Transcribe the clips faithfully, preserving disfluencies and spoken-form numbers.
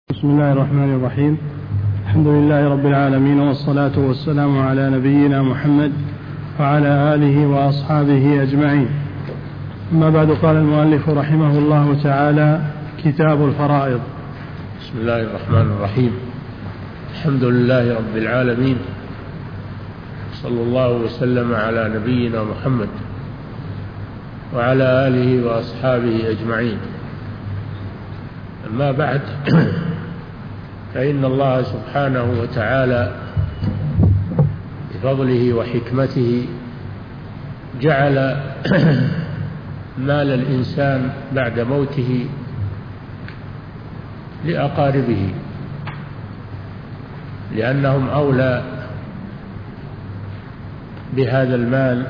بسم الله الرحمن الرحيم. الحمد لله رب العالمين، والصلاة والسلام على نبينا محمد وعلى آله وأصحابه أجمعين. أما بعد، قال المؤلف رحمه الله تعالى: كتاب الفرائض. بسم الله الرحمن الرحيم. الحمد لله رب العالمين، صلى الله وسلم على نبينا محمد وعلى آله وأصحابه أجمعين. أما بعد، فإن الله سبحانه وتعالى بفضله وحكمته جعل مال الإنسان بعد موته لأقاربه، لأنهم أولى بهذا المال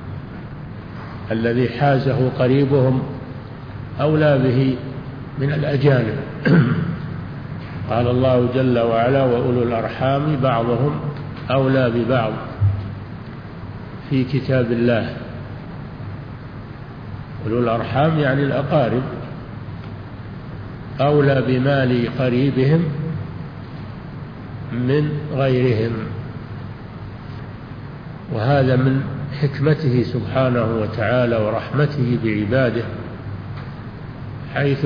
الذي حازه قريبهم، أولى به من الأجانب. قال الله جل وعلا: وأولو الأرحام بعضهم أولى ببعض في كتاب الله. أولو الأرحام يعني الأقارب، أولى بمال قريبهم من غيرهم، وهذا من حكمته سبحانه وتعالى ورحمته بعباده، حيث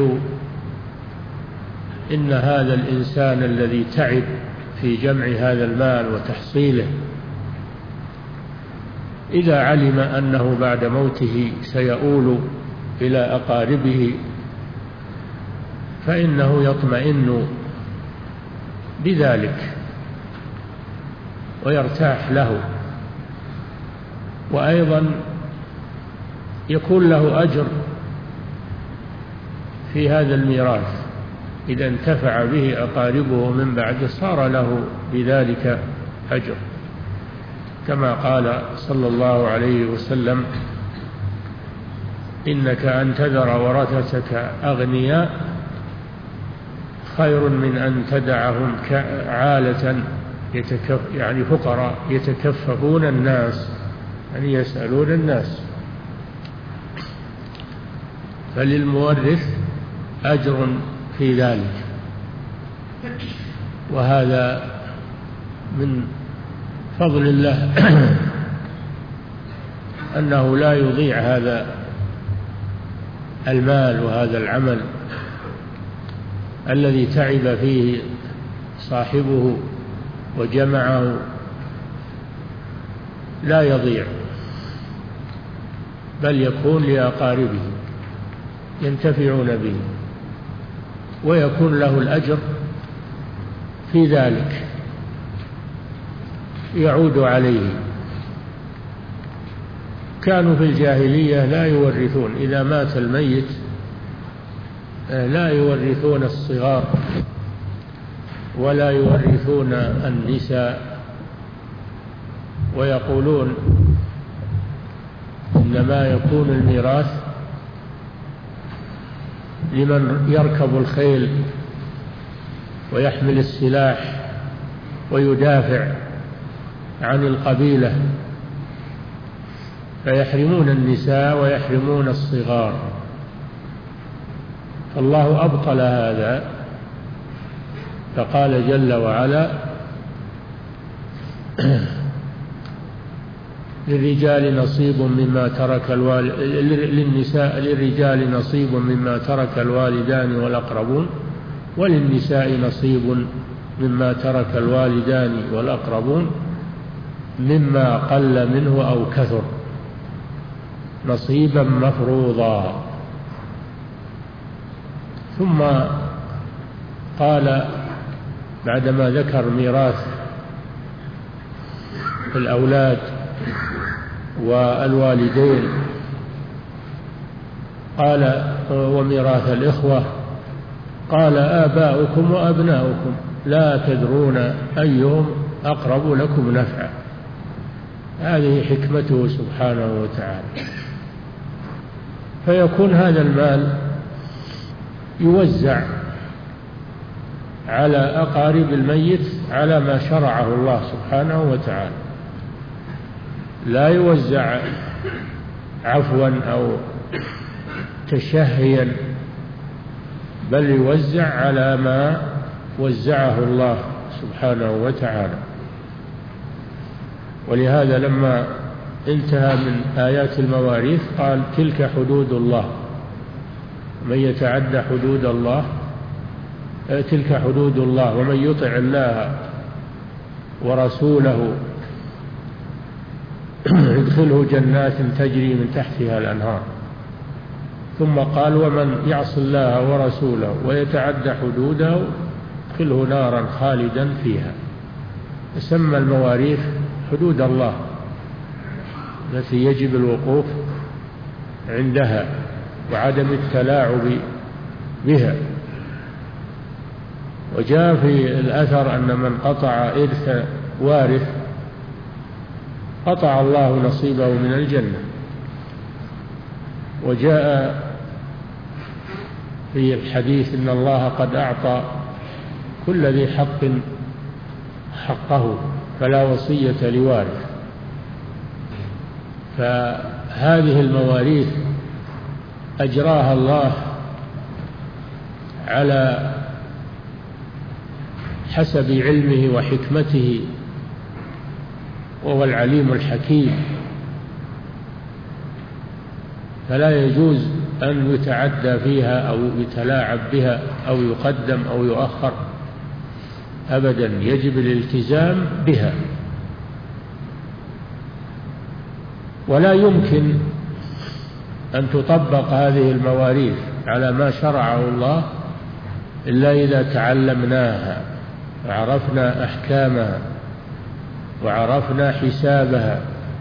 إن هذا الإنسان الذي تعب في جمع هذا المال وتحصيله، إذا علم أنه بعد موته سيؤول إلى أقاربه فإنه يطمئن بذلك ويرتاح له، وأيضا يكون له أجر في هذا الميراث. إذا انتفع به أقاربه من بعد صار له بذلك أجر، كما قال صلى الله عليه وسلم: إنك أن تذر ورثتك أغنياء خير من أن تدعهم عالة يتكف يعني فقراء يتكففون الناس، يعني يسألون الناس. فللمورث أجر في ذلك، وهذا من فضل الله أنه لا يضيع هذا المال وهذا العمل الذي تعب فيه صاحبه وجمعه، لا يضيع، بل يكون لأقاربه ينتفعون به، ويكون له الأجر في ذلك يعود عليه. كانوا في الجاهلية لا يورثون، إذا مات الميت لا يورثون الصغار ولا يورثون النساء، ويقولون إنما يكون الميراث لمن يركب الخيل ويحمل السلاح ويدافع عن القبيلة، فيحرمون النساء ويحرمون الصغار. فالله أبطل هذا، فقال جل وعلا: للرجال نصيب مما ترك الوالد للنساء للرجال نصيب مما ترك الوالدان والأقربون، وللنساء نصيب مما ترك الوالدان والأقربون مما قل منه أو كثر نصيبا مفروضا. ثم قال بعدما ذكر ميراث الأولاد والوالدين، قال: وميراث الإخوة، قال: آباؤكم وأبناؤكم لا تدرون أيهم أقرب لكم نفعا. هذه حكمته سبحانه وتعالى. فيكون هذا المال يوزع على أقارب الميت على ما شرعه الله سبحانه وتعالى، لا يوزع عفوا أو تشهيا، بل يوزع على ما وزعه الله سبحانه وتعالى. ولهذا لما انتهى من آيات المواريث قال تلك حدود الله، من يتعدى حدود الله تلك حدود الله، ومن يطع الله ورسوله يدخله جنات تجري من تحتها الأنهار. ثم قال ومن يعص الله ورسوله ويتعدى حدوده يدخله نارا خالدا فيها. سمى المواريث حدود الله التي يجب الوقوف عندها وعدم التلاعب بها. وجاء في الأثر أن من قطع إرث وارث قطع الله نصيبه من الجنة. وجاء في الحديث إن الله قد أعطى كل ذي حق حقه فلا وصية لوارث. فهذه المواريث أجراها الله على حسب علمه وحكمته، وهو العليم الحكيم، فلا يجوز أن يتعدى فيها أو يتلاعب بها أو يقدم أو يؤخر أبدا، يجب الالتزام بها. ولا يمكن أن تطبق هذه المواريث على ما شرعه الله إلا إذا تعلمناها وعرفنا أحكامها وعرفنا حسابها،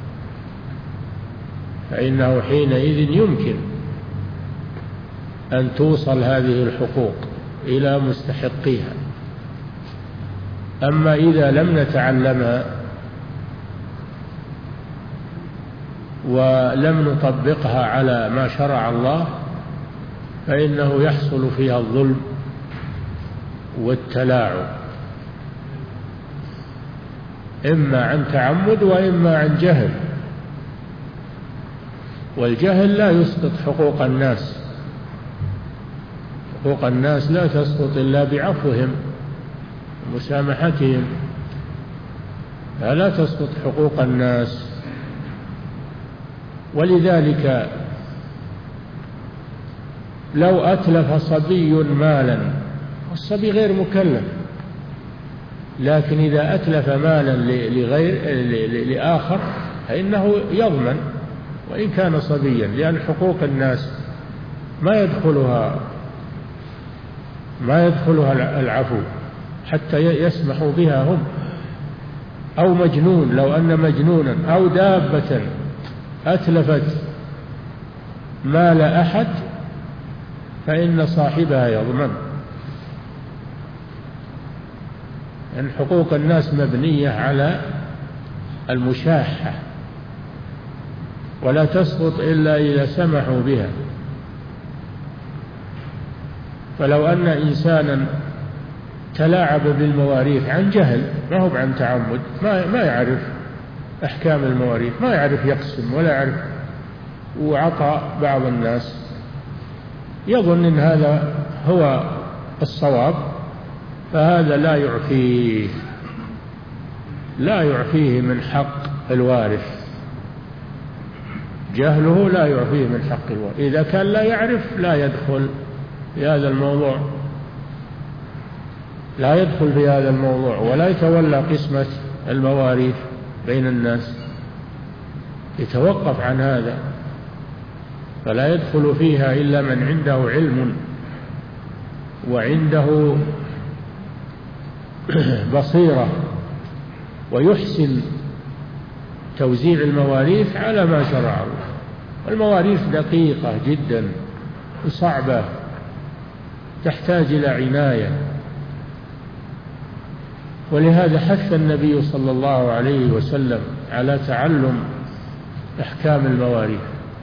فإنه حينئذ يمكن أن توصل هذه الحقوق إلى مستحقيها. أما إذا لم نتعلمها ولم نطبقها على ما شرع الله فإنه يحصل فيها الظلم والتلاعب، إما عن تعمد وإما عن جهل. والجهل لا يسقط حقوق الناس، حقوق الناس لا تسقط إلا بعفوهم ومسامحتهم، فلا تسقط حقوق الناس. ولذلك لو أتلف صبي مالا، الصبي غير مكلف، لكن إذا أتلف مالا لغير لآخر فإنه يضمن وإن كان صبيا، لأن حقوق الناس ما يدخلها ما يدخلها العفو حتى يسمحوا بها هم. أو مجنون، لو أن مجنونا أو دابة أتلفت مال أحد فإن صاحبها يضمن. أن حقوق الناس مبنية على المشاحة ولا تسقط إلا إذا سمحوا بها. فلو أن إنسانا تلاعب بالمواريث عن جهل، ما هو عن تعمد، ما ما يعرف أحكام المواريث، ما يعرف يقسم ولا يعرف، وعطى بعض الناس يظن أن هذا هو الصواب، فهذا لا يعفيه لا يعفيه من حق الوارث. جهله لا يعفيه من حق الوارث. إذا كان لا يعرف لا يدخل في هذا الموضوع، لا يدخل في هذا الموضوع ولا يتولى قسمة المواريث بين الناس، يتوقف عن هذا، فلا يدخل فيها إلا من عنده علم وعنده بصيرة ويحسن توزيع المواريث على ما شرع الله. المواريث دقيقة جدا وصعبة، تحتاج إلى عناية، ولهذا حث النبي صلى الله عليه وسلم على تعلم أحكام المواريث،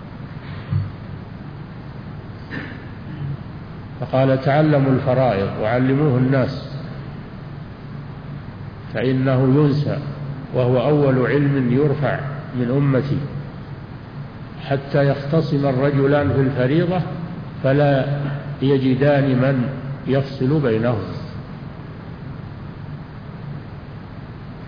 فقال تعلموا الفرائض وعلموه الناس فإنه ينسى، وهو أول علم يرفع من أمتي، حتى يختصم الرجلان في الفريضة فلا يجدان من يفصل بينهم.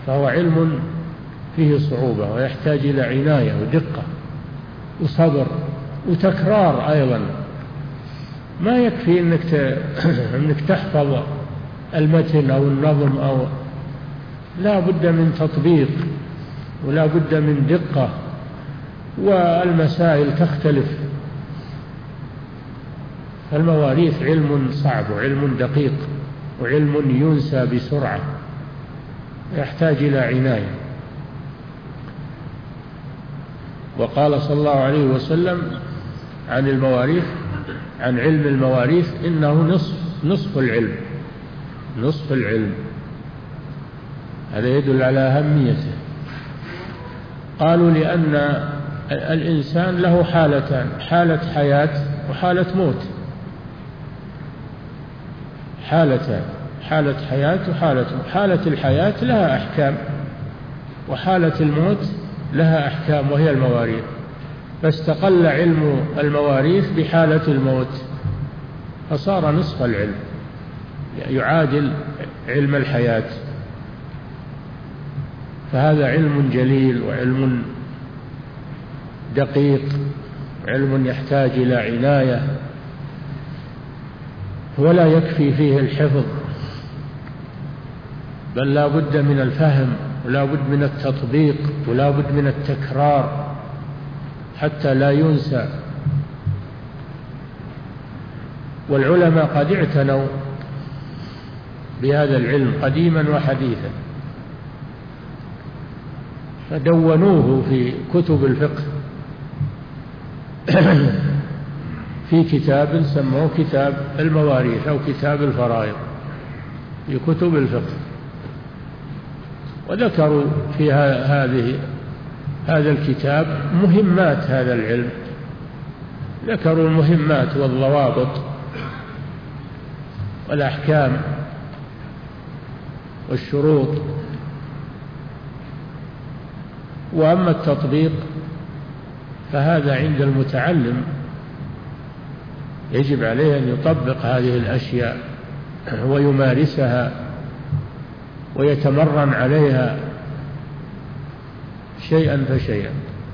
فهو علم فيه صعوبة ويحتاج إلى عناية ودقة وصبر وتكرار أيضا. ما يكفي أنك أنك تحفظ المتن أو النظم، أو لا بد من تطبيق ولا بد من دقة، والمسائل تختلف. فالمواريث علم صعب وعلم دقيق وعلم ينسى بسرعة، يحتاج إلى عناية. وقال صلى الله عليه وسلم عن المواريث، عن علم المواريث، إنه نصف نصف العلم، نصف العلم. هذا يدل على أهميته. قالوا لأن الإنسان له حالتان، حالة حياة وحالة موت، حالتان، حالة حياة وحالة موت. حالة الحياة لها أحكام، وحالة الموت لها أحكام وهي المواريث، فاستقل علم المواريث بحالة الموت فصار نصف العلم، يعادل علم الحياة. فهذا علم جليل وعلم دقيق، علم يحتاج إلى عناية، ولا يكفي فيه الحفظ، بل لا بد من الفهم ولا بد من التطبيق ولا بد من التكرار حتى لا ينسى. والعلماء قد اعتنوا بهذا العلم قديما وحديثا، فدونوه في كتب الفقه في كتاب سموه كتاب المواريث أو كتاب الفرائض في كتب الفقه، وذكروا في هذه هذا الكتاب مهمات هذا العلم، ذكروا المهمات والضوابط والأحكام والشروط. وأما التطبيق فهذا عند المتعلم، يجب عليه أن يطبق هذه الأشياء ويمارسها ويتمرن عليها شيئا فشيئا.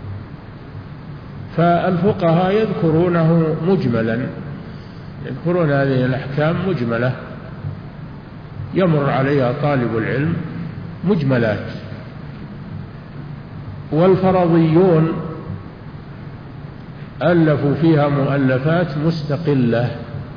فالفقهاء يذكرونه مجملا، يذكرون هذه الأحكام مجملة يمر عليها طالب العلم مجملات. والفرضيون ألفوا فيها مؤلفات مستقلة.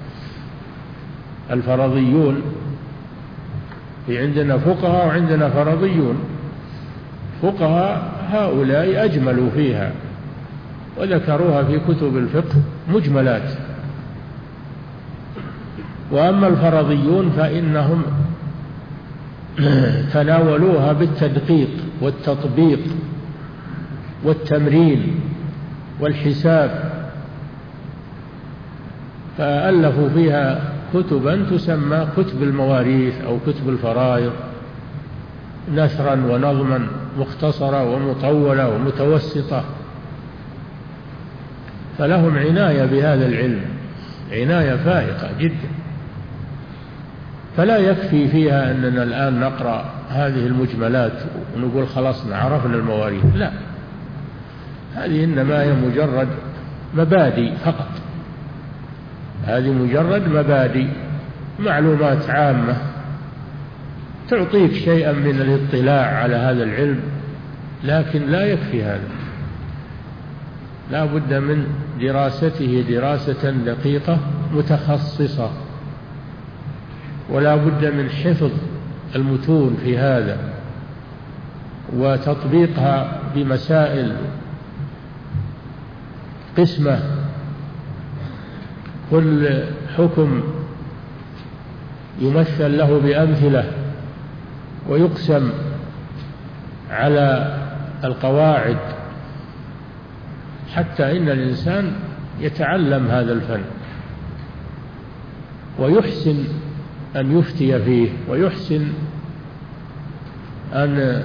الفرضيون، في عندنا فقهاء وعندنا فرضيون. فقهاء هؤلاء أجملوا فيها وذكروها في كتب الفقه مجملات. وأما الفرضيون فإنهم تناولوها بالتدقيق والتطبيق والتمرين والحساب، فألفوا فيها كتبا تسمى كتب المواريث أو كتب الفرائض، نثرا ونظما، مختصرة ومطولة ومتوسطة. فلهم عناية بهذا العلم، عناية فائقة جدا. فلا يكفي فيها أننا الآن نقرأ هذه المجملات ونقول خلصنا عرفنا المواريث، لا، هذه إنما هي مجرد مبادئ فقط، هذه مجرد مبادئ، معلومات عامة تعطيك شيئا من الاطلاع على هذا العلم، لكن لا يكفي هذا، لا بد من دراسته دراسة دقيقة متخصصة، ولا بد من حفظ المتون في هذا وتطبيقها بمسائل قسمة، كل حكم يمثل له بأمثلة ويقسم على القواعد، حتى إن الإنسان يتعلم هذا الفن ويحسن أن يفتي فيه، ويحسن أن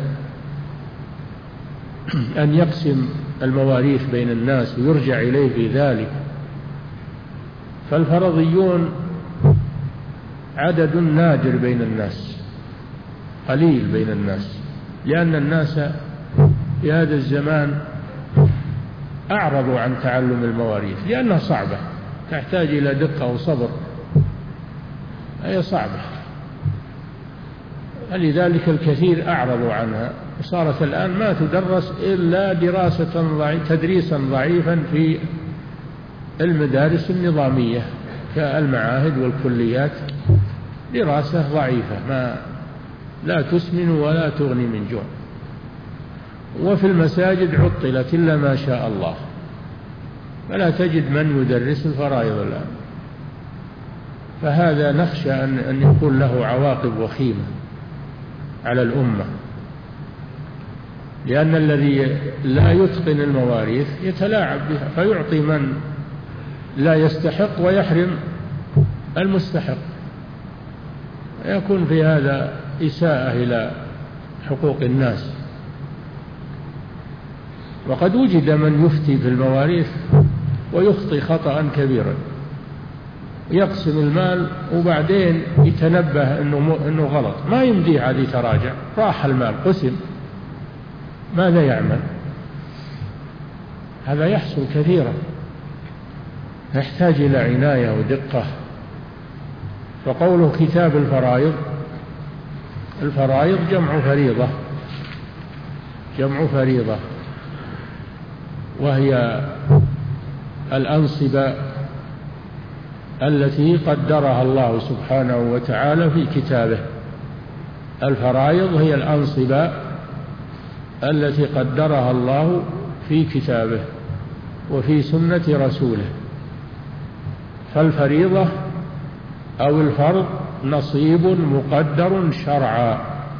أن يقسم المواريث بين الناس ويرجع إليه في ذلك. فالفرضيون عدد نادر بين الناس، قليل بين الناس، لأن الناس في هذا الزمان أعرضوا عن تعلم المواريث لأنها صعبة، تحتاج إلى دقة وصبر، هي صعبة، لذلك الكثير أعرضوا عنها، وصارت الآن ما تدرس إلا دراسة ضعيف تدريسا ضعيفا في المدارس النظامية كالمعاهد والكليات، دراسة ضعيفة ما لا تسمن ولا تغني من جوع. وفي المساجد عطلت إلا ما شاء الله، فلا تجد من يدرس الفرائض الآن، فهذا نخشى أن يكون له عواقب وخيمة على الأمة، لأن الذي لا يتقن المواريث يتلاعب بها فيعطي من لا يستحق ويحرم المستحق، يكون في هذا إساءة إلى حقوق الناس. وقد وجد من يفتي في المواريث ويخطئ خطأ كبيرا، يقسم المال وبعدين يتنبه إنه إنه غلط، ما يمديه عاد يتراجع، راح المال قسم، ماذا يعمل؟ هذا يحصل كثيرا، يحتاج إلى عناية ودقة. فقوله كتاب الفرائض، الفرائض جمع فريضة، جمع فريضة، وهي الأنصبة التي قدرها الله سبحانه وتعالى في كتابه. الفرائض هي الأنصبة التي قدرها الله في كتابه وفي سنة رسوله. فالفريضة أو الفرض نصيب مقدر شرعا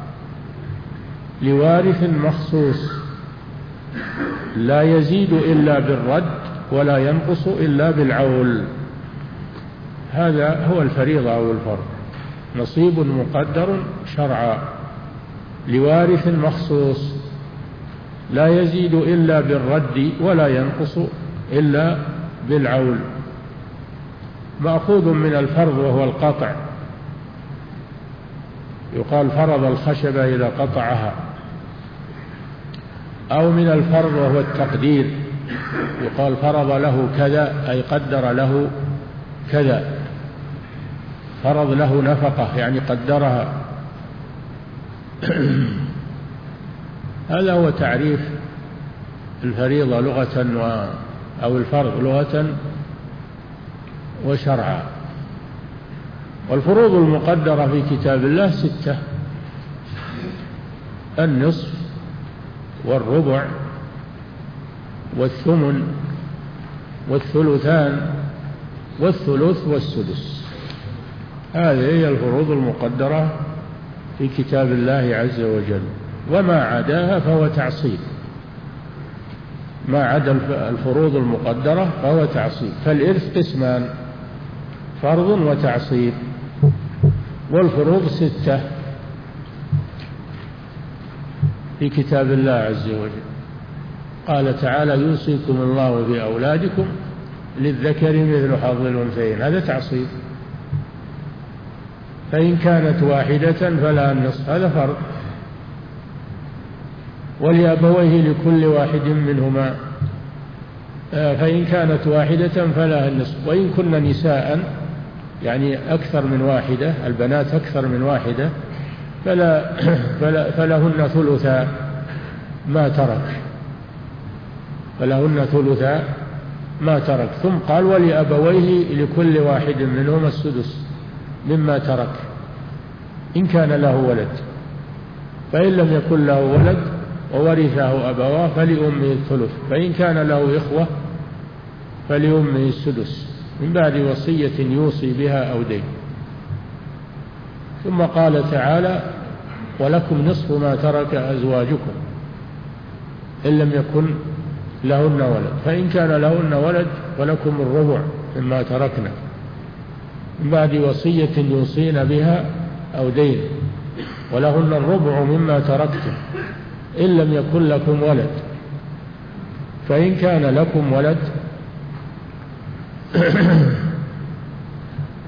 لوارث مخصوص لا يزيد إلا بالرد ولا ينقص إلا بالعول، هذا هو الفريضة أو الفرض، نصيب مقدر شرعا لوارث مخصوص لا يزيد إلا بالرد ولا ينقص إلا بالعول. مأخوذ من الفرض وهو القطع، يقال فرض الخشبة إذا قطعها، أو من الفرض وهو التقدير، يقال فرض له كذا أي قدر له كذا، فرض له نفقة يعني قدرها. هذا هو تعريف الفريضة لغة و أو الفرض لغة وشرعا. والفروض المقدرة في كتاب الله ستة: النصف والربع والثمن والثلثان والثلث والسدس، هذه هي الفروض المقدرة في كتاب الله عز وجل. وما عداها فهو تعصيب، ما عدا الفروض المقدرة فهو تعصيب. فالإرث قسمان: فرض وتعصيب. والفروض ستة في كتاب الله عز وجل. قال تعالى: يوصيكم الله في أولادكم للذكر مثل حظ الأنثيين، هذا تعصيب. فإن كانت واحدة فلها النصف، هذا فرض. ولأبويه لكل واحد منهما، فإن كانت واحدة فلها النصف. وإن كن نساء يعني أكثر من واحدة، البنات أكثر من واحدة، فلا فلا فلهن ثلثا ما ترك، فلهن ثلثا ما ترك. ثم قال: ولأبويه لكل واحد منهما السدس مما ترك إن كان له ولد. فإن لم يكن له ولد وورثه أبواه فلأمه الثلث، فإن كان له إخوة فلأمه السدس من بعد وصية يوصي بها أو دين. ثم قال تعالى: ولكم نصف ما ترك أزواجكم إن لم يكن لهن ولد، فإن كان لهن ولد فلكم الربع مما تركنا من بعد وصية يوصين بها أو دين، ولهن الربع مما تركتم إن لم يكن لكم ولد. فإن كان لكم ولد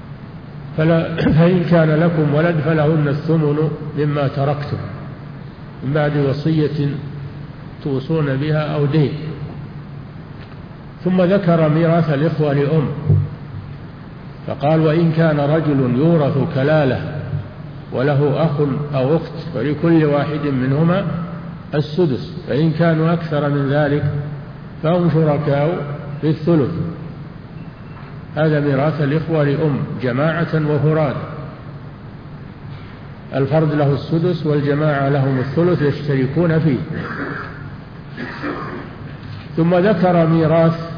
فلا فإن كان لكم ولد فلهن الثمن مما تركتم من بعد وصية توصون بها أو دين. ثم ذكر ميراث الإخوة لأم فقال: وإن كان رجل يورث كلالة وله أخ أو أخت فلكل واحد منهما السدس، فإن كانوا أكثر من ذلك فهم شركاء في الثلث. هذا ميراث الإخوة لأم جماعة وفراد، الفرد له السدس والجماعة لهم الثلث يشتركون فيه. ثم ذكر ميراث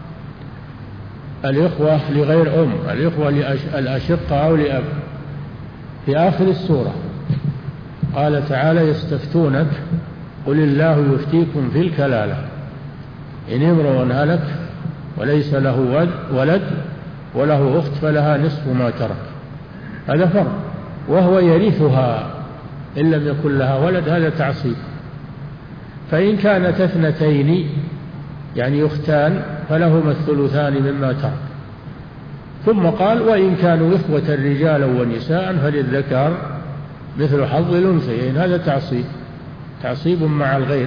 الإخوة لغير أم، الإخوة الأشقة أو لأب في آخر السورة. قال تعالى: يستفتونك قل الله يفتيكم في الكلالة إن امرؤ هلك وليس له ولد وله أخت فلها نصف ما ترك. هذا فرض، وهو يرثها إن لم يكن لها ولد، هذا تعصيب. فإن كانت اثنتين يعني أختان فلهما الثلثان مما ترك. ثم قال: وإن كانوا إخوة رجالا ونساء فللذكر مثل حظ الأنثيين. هذا تعصيب، تعصيب مع الغير.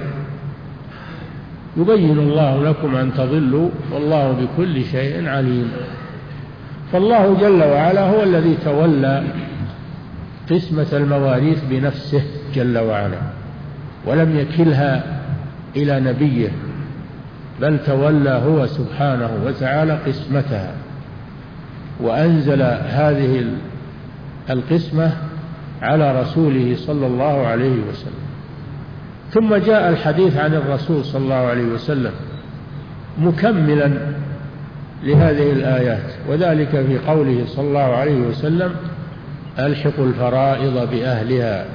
يبين الله لكم أن تضلوا والله بكل شيء عليم. فالله جل وعلا هو الذي تولى قسمة المواريث بنفسه جل وعلا، ولم يكلها إلى نبيه، بل تولى هو سبحانه وتعالى قسمتها، وأنزل هذه القسمة على رسوله صلى الله عليه وسلم. ثم جاء الحديث عن الرسول صلى الله عليه وسلم مكملا لهذه الآيات، وذلك في قوله صلى الله عليه وسلم: ألحقوا الفرائض بأهلها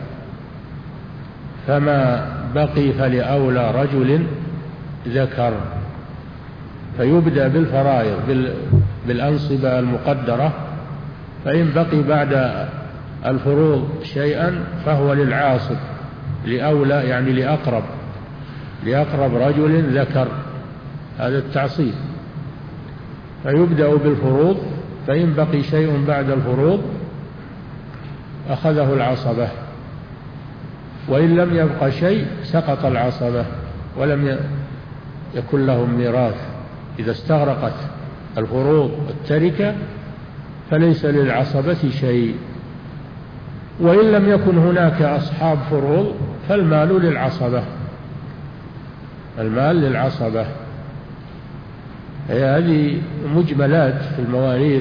فما بقي فلأولى رجل ذكر. فيبدأ بالفرائض بالأنصبة المقدرة، فإن بقي بعد الفروض شيئا فهو للعاصب، لأولى يعني لأقرب لأقرب رجل ذكر. هذا التعصيب. فيبدأ بالفروض، فإن بقي شيء بعد الفروض أخذه العصبة، وإن لم يبق شيء سقط العصبة ولم يكن لهم ميراث. إذا استغرقت الفروض والتركة فليس للعصبة شيء. وإن لم يكن هناك أصحاب فروض فالمال للعصبة، المال للعصبة. هذه مجملات في المواريث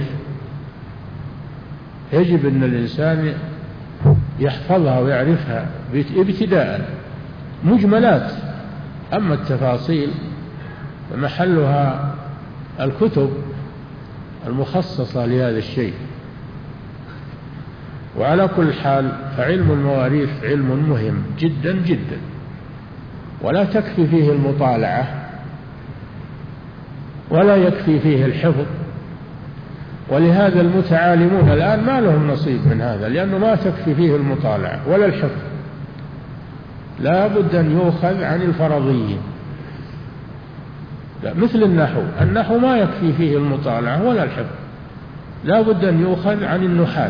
يجب أن الإنسان يحفظها ويعرفها ابتداء، مجملات. أما التفاصيل فمحلها الكتب المخصصة لهذا الشيء. وعلى كل حال فعلم المواريث علم مهم جدا جدا، ولا تكفي فيه المطالعة ولا يكفي فيه الحفظ. ولهذا المتعالمون الآن ما لهم نصيب من هذا، لأنه ما تكفي فيه المطالعة ولا الحفظ. لا بد أن يؤخذ عن الفرضيين. لا، مثل النحو، النحو ما يكفي فيه المطالعة ولا الحفظ، لا بد أن يؤخذ عن النحاة.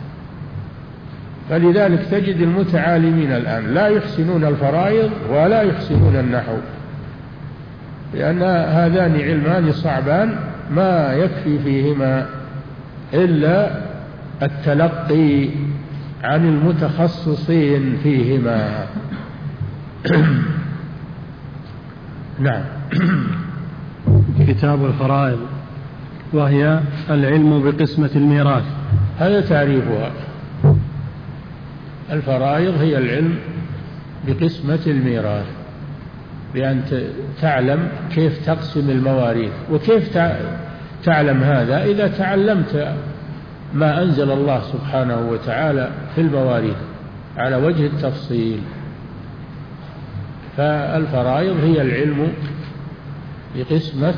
فلذلك تجد المتعالمين الآن لا يحسنون الفرائض ولا يحسنون النحو، لأن هذان علمان صعبان ما يكفي فيهما إلا التلقي عن المتخصصين فيهما. نعم. كتاب الفرائض، وهي العلم بقسمة الميراث. هذا تعريفها. الفرائض هي العلم بقسمة الميراث، بأن تعلم كيف تقسم المواريث. وكيف تعلم هذا؟ إذا تعلمت ما أنزل الله سبحانه وتعالى في المواريث على وجه التفصيل. فالفرائض هي العلم بقسمة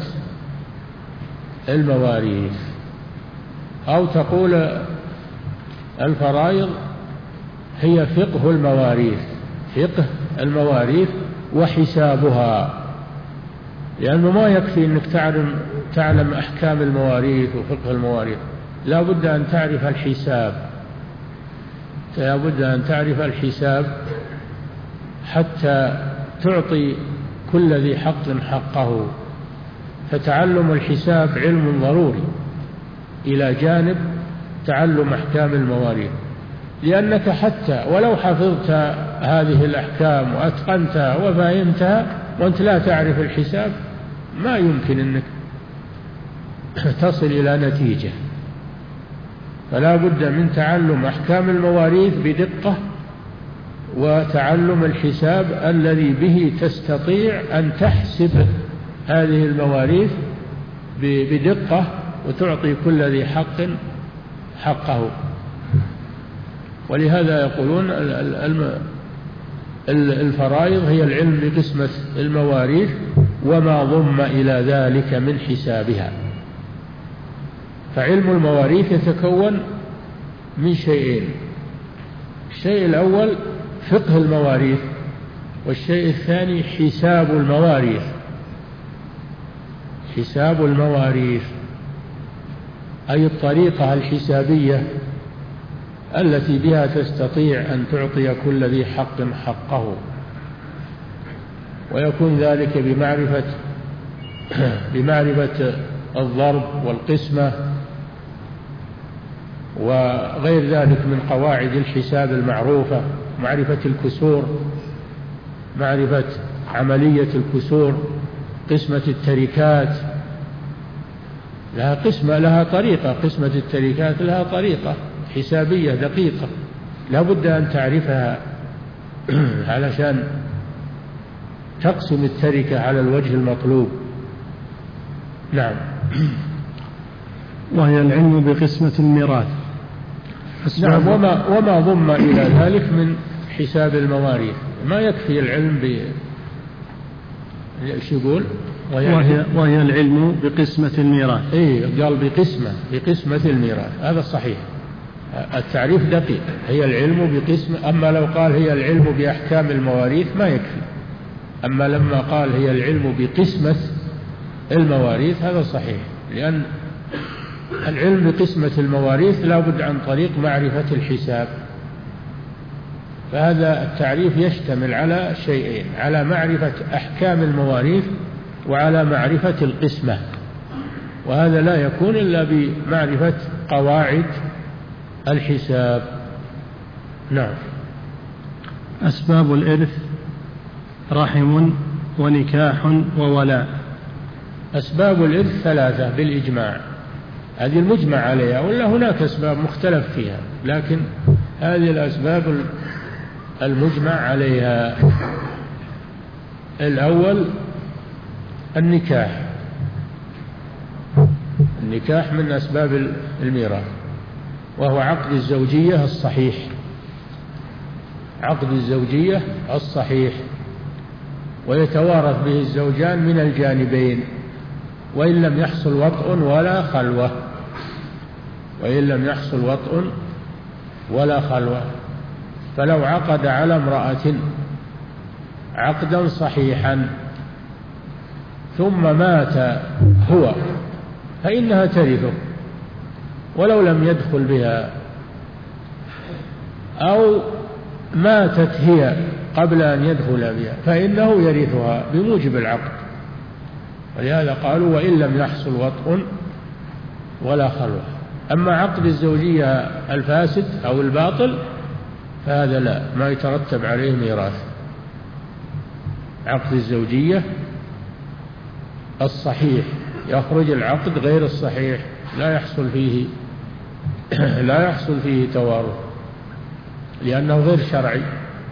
المواريث، أو تقول الفرائض هي فقه المواريث، فقه المواريث وحسابها. لأنه ما يكفي أنك تعلم, تعلم أحكام المواريث وفقه المواريث، لا بد أن تعرف الحساب، لا بد أن تعرف الحساب حتى تعطي كل ذي حق حقه. فتعلم الحساب علم ضروري إلى جانب تعلم أحكام المواريث، لأنك حتى ولو حفظت هذه الأحكام وأتقنتها وفهمتها وأنت لا تعرف الحساب ما يمكن أنك تصل إلى نتيجة. فلا بد من تعلم أحكام المواريث بدقة، وتعلم الحساب الذي به تستطيع أن تحسب هذه المواريث بدقة وتعطي كل ذي حق حقه. ولهذا يقولون الفرائض هي العلم بقسمة المواريث وما ضم إلى ذلك من حسابها. فعلم المواريث يتكون من شيئين: الشيء الأول فقه المواريث، والشيء الثاني حساب المواريث. حساب المواريث أي الطريقة الحسابية التي بها تستطيع أن تعطي كل ذي حق حقه، ويكون ذلك بمعرفة بمعرفة الضرب والقسمة وغير ذلك من قواعد الحساب المعروفة، معرفة الكسور، معرفة عملية الكسور، قسمة التركات لها قسمة، لها طريقة، قسمة التركات لها طريقة حسابية دقيقة لا بد أن تعرفها علشان تقسم التركة على الوجه المطلوب. نعم. وهي العلم بقسمة الميراث. نعم. وما, وما ضم إلى ذلك من حساب المواريث. ما يكفي العلم ب ايش يقول وهي, وهي العلم بقسمة الميراث. إيه قال بقسمة بقسمة الميراث، هذا صحيح، التعريف دقيق، هي العلم بقسم. أما لو قال هي العلم بأحكام المواريث ما يكفي. أما لما قال هي العلم بقسمة المواريث هذا صحيح، لأن العلم بقسمة المواريث لا بد عن طريق معرفة الحساب. فهذا التعريف يشتمل على شيئين: على معرفة أحكام المواريث وعلى معرفة القسمة، وهذا لا يكون إلا بمعرفة قواعد الحساب. نعم. أسباب الإرث: رحم ونكاح وولاء. أسباب الإرث ثلاثة بالإجماع، هذه المجمع عليها، ولا هناك أسباب مختلف فيها، لكن هذه الأسباب المجمع عليها. الأول النكاح. النكاح من أسباب الميراث، وهو عقد الزوجية الصحيح، عقد الزوجية الصحيح، ويتوارث به الزوجان من الجانبين وإن لم يحصل وطء ولا خلوة، وإن لم يحصل وطء ولا خلوة. فلو عقد على امرأة عقدا صحيحا ثم مات هو فإنها ترثه ولو لم يدخل بها، أو ماتت هي قبل أن يدخل بها فإنه يرثها بموجب العقد. ولهذا قالوا وإن لم يحصل وطء ولا خلوة. أما عقد الزوجية الفاسد أو الباطل فهذا لا، ما يترتب عليه ميراث. عقد الزوجية الصحيح يخرج العقد غير الصحيح، لا يحصل فيه لا يحصل فيه توارث لأنه غير شرعي،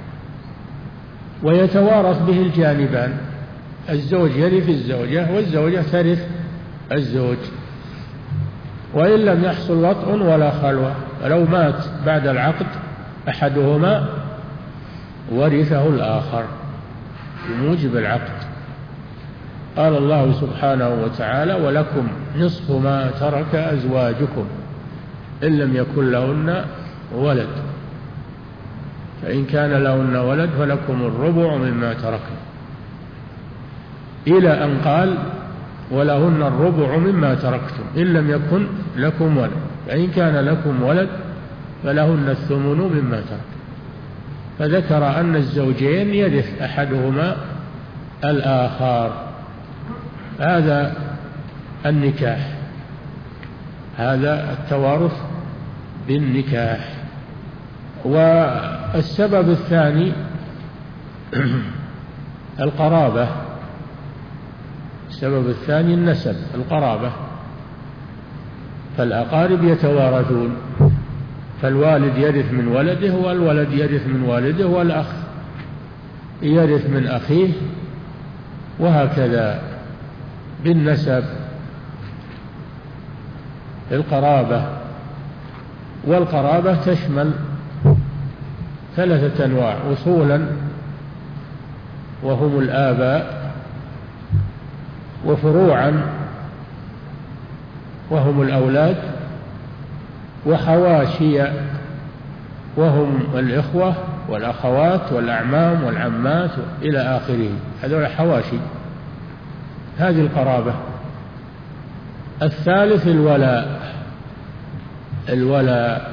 ويتوارث به الجانبان، الزوج يرث الزوجة والزوجة ترث الزوج. وإن لم يحصل وطء ولا خلوة، ولو مات بعد العقد أحدهما ورثه الآخر بموجب العقد. قال الله سبحانه وتعالى ولكم نصف ما ترك أزواجكم إن لم يكن لهن ولد، فإن كان لهن ولد فلكم الربع مما تركن، إلى أن قال ولهن الربع مما تركتم إن لم يكن لكم ولد، فإن كان لكم ولد فلهن الثمن مما تركتم. فذكر أن الزوجين يرث أحدهما الآخر. هذا النكاح، هذا التوارث بالنكاح. والسبب الثاني القرابة. السبب الثاني النسب، القرابة. فالأقارب يتوارثون، فالوالد يرث من ولده، والولد يرث من والده، والأخ يرث من أخيه، وهكذا بالنسب القرابة. والقرابة تشمل ثلاثة أنواع: أصولا وهم الآباء، وفروعا وهم الأولاد، وحواشي وهم الإخوة والأخوات والأعمام والعمات إلى آخره. هذول حواشي، هذه القرابة. الثالث الولاء. الولاء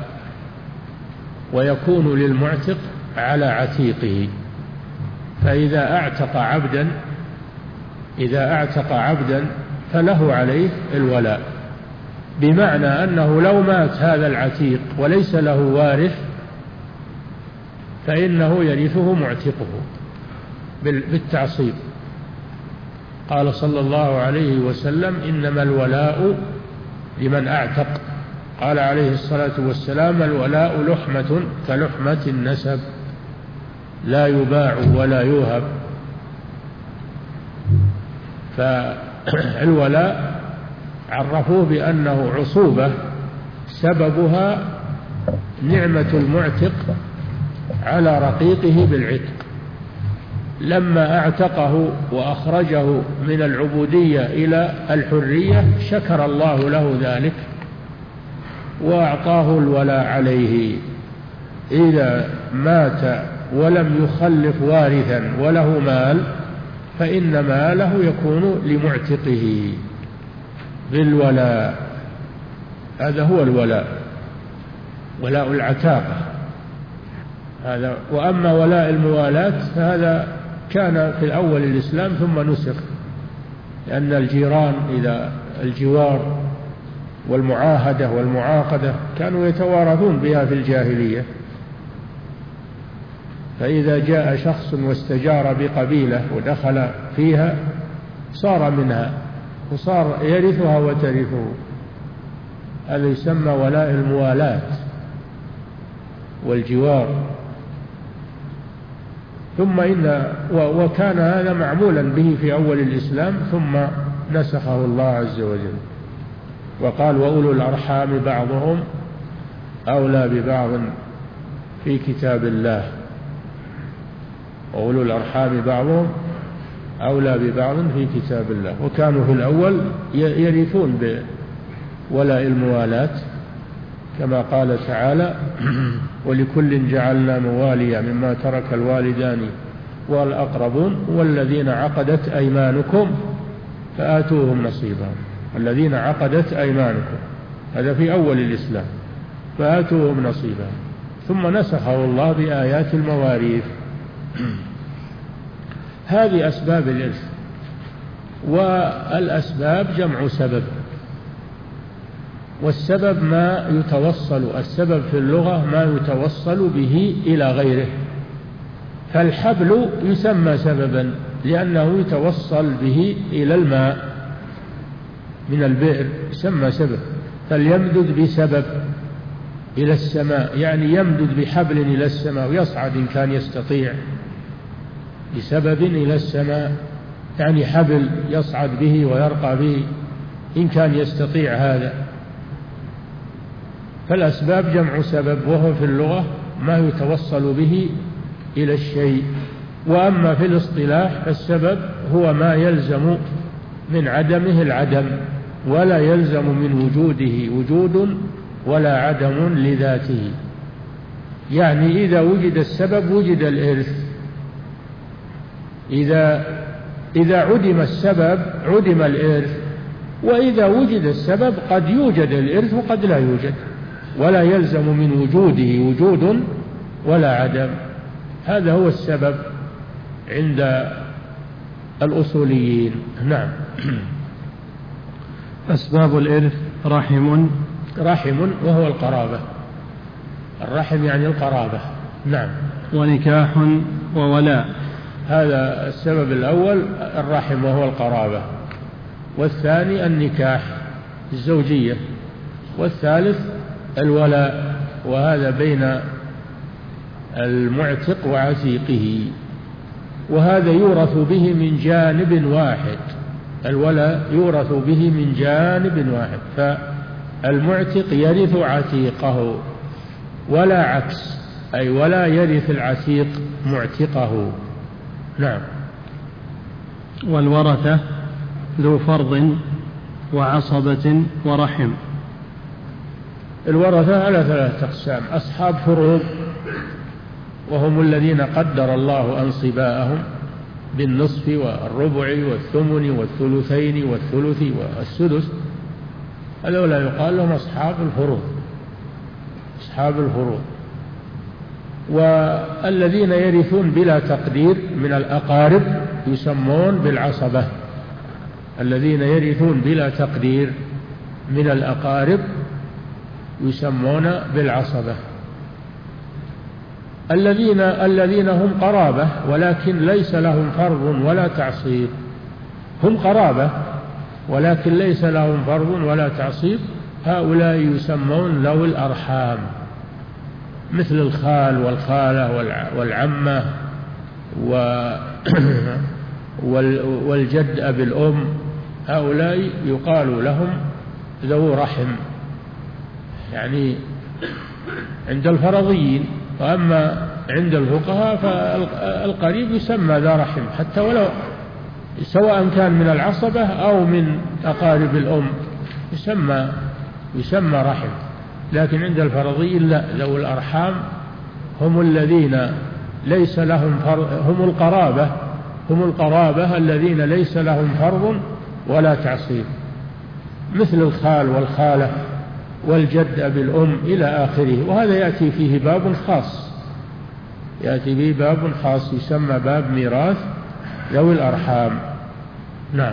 ويكون للمعتق على عتيقه. فإذا أعتق عبدا إذا أعتق عبدا فله عليه الولاء، بمعنى أنه لو مات هذا العتيق وليس له وارث فإنه يرثه معتقه بالتعصيب. قال صلى الله عليه وسلم: إنما الولاء لمن أعتق. قال عليه الصلاة والسلام: الولاء لحمة كلحمة النسب، لا يباع ولا يوهب. فالولاء عرفوه بأنه عصوبة سببها نعمة المعتق على رقيقه بالعتق. لما اعتقه وأخرجه من العبودية إلى الحرية شكر الله له ذلك وأعطاه الولاء عليه. إذا مات ولم يخلف وارثا وله مال فإن ماله يكون لمعتقه بالولاء. هذا هو الولاء، ولاء العتاقة هذا. وأما ولاء الموالاة فهذا كان في الأول الإسلام ثم نسخ، لأن الجيران إذا الجوار والمعاهدة والمعاقدة كانوا يتوارثون بها في الجاهلية. فإذا جاء شخص واستجار بقبيلة ودخل فيها صار منها وصار يرثها وترثه. هذا يسمى ولاء الموالاة والجوار. ثم إن وكان هذا معمولا به في أول الإسلام ثم نسخه الله عز وجل وقال: وأولو الأرحام بعضهم أولى ببعض في كتاب الله. وأولو الأرحام بعضهم أولى ببعض في كتاب الله. وكانوا في الأول يرثون بولاء الموالاة كما قال تعالى: ولكل جعلنا مواليا مما ترك الوالدان والأقربون والذين عقدت أيمانكم فآتوهم نصيبهم. الذين عقدت أيمانكم هذا في أول الإسلام، فآتوهم نصيبهم. ثم نسخه الله بآيات المواريث. هذه أسباب الإرث. والأسباب جمع سبب، والسبب ما يتوصل السبب في اللغة ما يتوصل به إلى غيره. فالحبل يسمى سببا لأنه يتوصل به إلى الماء من البئر، يسمى سبب. فليمدد بسبب إلى السماء، يعني يمدد بحبل إلى السماء ويصعد إن كان يستطيع، بسبب إلى السماء يعني حبل يصعد به ويرقى به إن كان يستطيع هذا. فالأسباب جمع سبب، وهو في اللغة ما يتوصل به إلى الشيء. وأما في الاصطلاح فالسبب هو ما يلزم من عدمه العدم، ولا يلزم من وجوده وجود ولا عدم لذاته. يعني إذا وجد السبب وجد الإرث، إذا إذا عدم السبب عدم الإرث، وإذا وجد السبب قد يوجد الإرث وقد لا يوجد، ولا يلزم من وجوده وجود ولا عدم. هذا هو السبب عند الأصوليين. نعم. أسباب الإرث رحم رحم وهو القرابة، الرحم يعني القرابة. نعم. ونكاح وولاء. هذا السبب الأول الرحم وهو القرابة، والثاني النكاح الزوجية، والثالث الولاء، وهذا بين المعتق وعتيقه، وهذا يورث به من جانب واحد. الولاء يورث به من جانب واحد، فالمعتق يرث عتيقه ولا عكس، أي ولا يرث العتيق معتقه. نعم. والورثة ذو فرض وعصبة ورحم. الورثة على ثلاثة أقسام: أصحاب فروض، وهم الذين قدر الله أنصباءهم بالنصف والربع والثمن والثلثين والثلث والسدس، هذولا يقال لهم أصحاب الفروض، أصحاب الفروض. والذين يرثون بلا تقدير من الأقارب يسمون بالعصبة، الذين يرثون بلا تقدير من الأقارب يسمون بالعصبة. الذين الذين هم قرابة ولكن ليس لهم فرض ولا تعصيب، هم قرابة ولكن ليس لهم فرض ولا تعصيب، هؤلاء يسمون ذوي الأرحام، مثل الخال والخالة والعمة والجد أبي الأم، هؤلاء يقال لهم ذو رحم يعني عند الفرضيين. وأما عند الفقهاء فالقريب يسمى ذا رحم، حتى ولو سواء كان من العصبة أو من أقارب الأم يسمى يسمى رحم. لكن عند الفرضيين لا، ذوي الأرحام هم الذين ليس لهم فرض، هم القرابة هم القرابة الذين ليس لهم فرض ولا تعصيب، مثل الخال والخالة والجد أبي الأم إلى آخره. وهذا يأتي فيه باب خاص، يأتي به باب خاص يسمى باب ميراث ذوي الأرحام. نعم.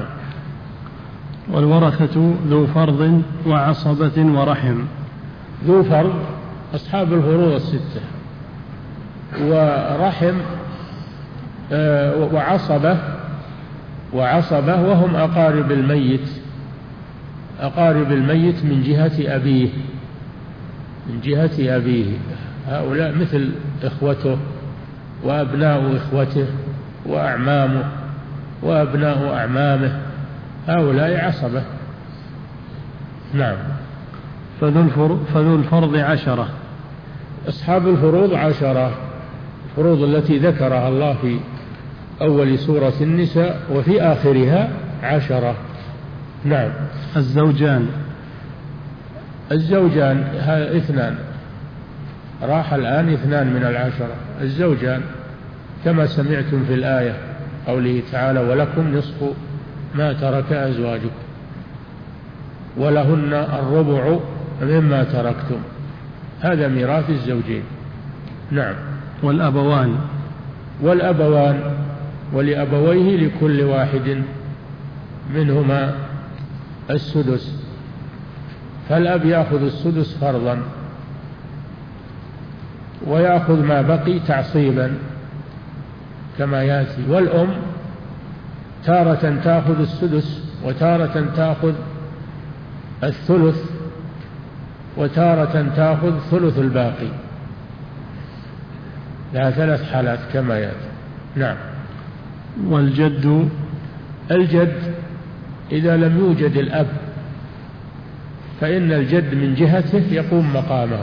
والورثة ذو فرض وعصبة ورحم. ذو فرض أصحاب الفروض الستة، ورحم وعصبة وعصبة وهم أقارب الميت، أقارب الميت من جهة أبيه من جهة أبيه هؤلاء مثل إخوته وأبناء إخوته وأعمامه وأبناء أعمامه، هؤلاء عصبة. نعم. فذو الفرض عشرة. أصحاب الفروض عشرة، الفروض التي ذكرها الله في أول سورة النساء وفي آخرها عشرة. نعم. الزوجان. الزوجان اثنان، راح الآن اثنان من العشرة. الزوجان كما سمعتم في الآية قوله تعالى: ولكم نصف ما ترك أزواجكم ولهن الربع مما تركتم، هذا ميراث الزوجين. نعم. والأبوان. والأبوان ولأبويه لكل واحد منهما السدس، فالأب يأخذ السدس فرضا ويأخذ ما بقي تعصيبا كما يأتي. والأم تارة تأخذ السدس وتارة تأخذ الثلث وتارة تأخذ ثلث الباقي، لها ثلاث حالات كما يأتي. نعم. والجد. الجد إذا لم يوجد الأب فإن الجد من جهته يقوم مقامه،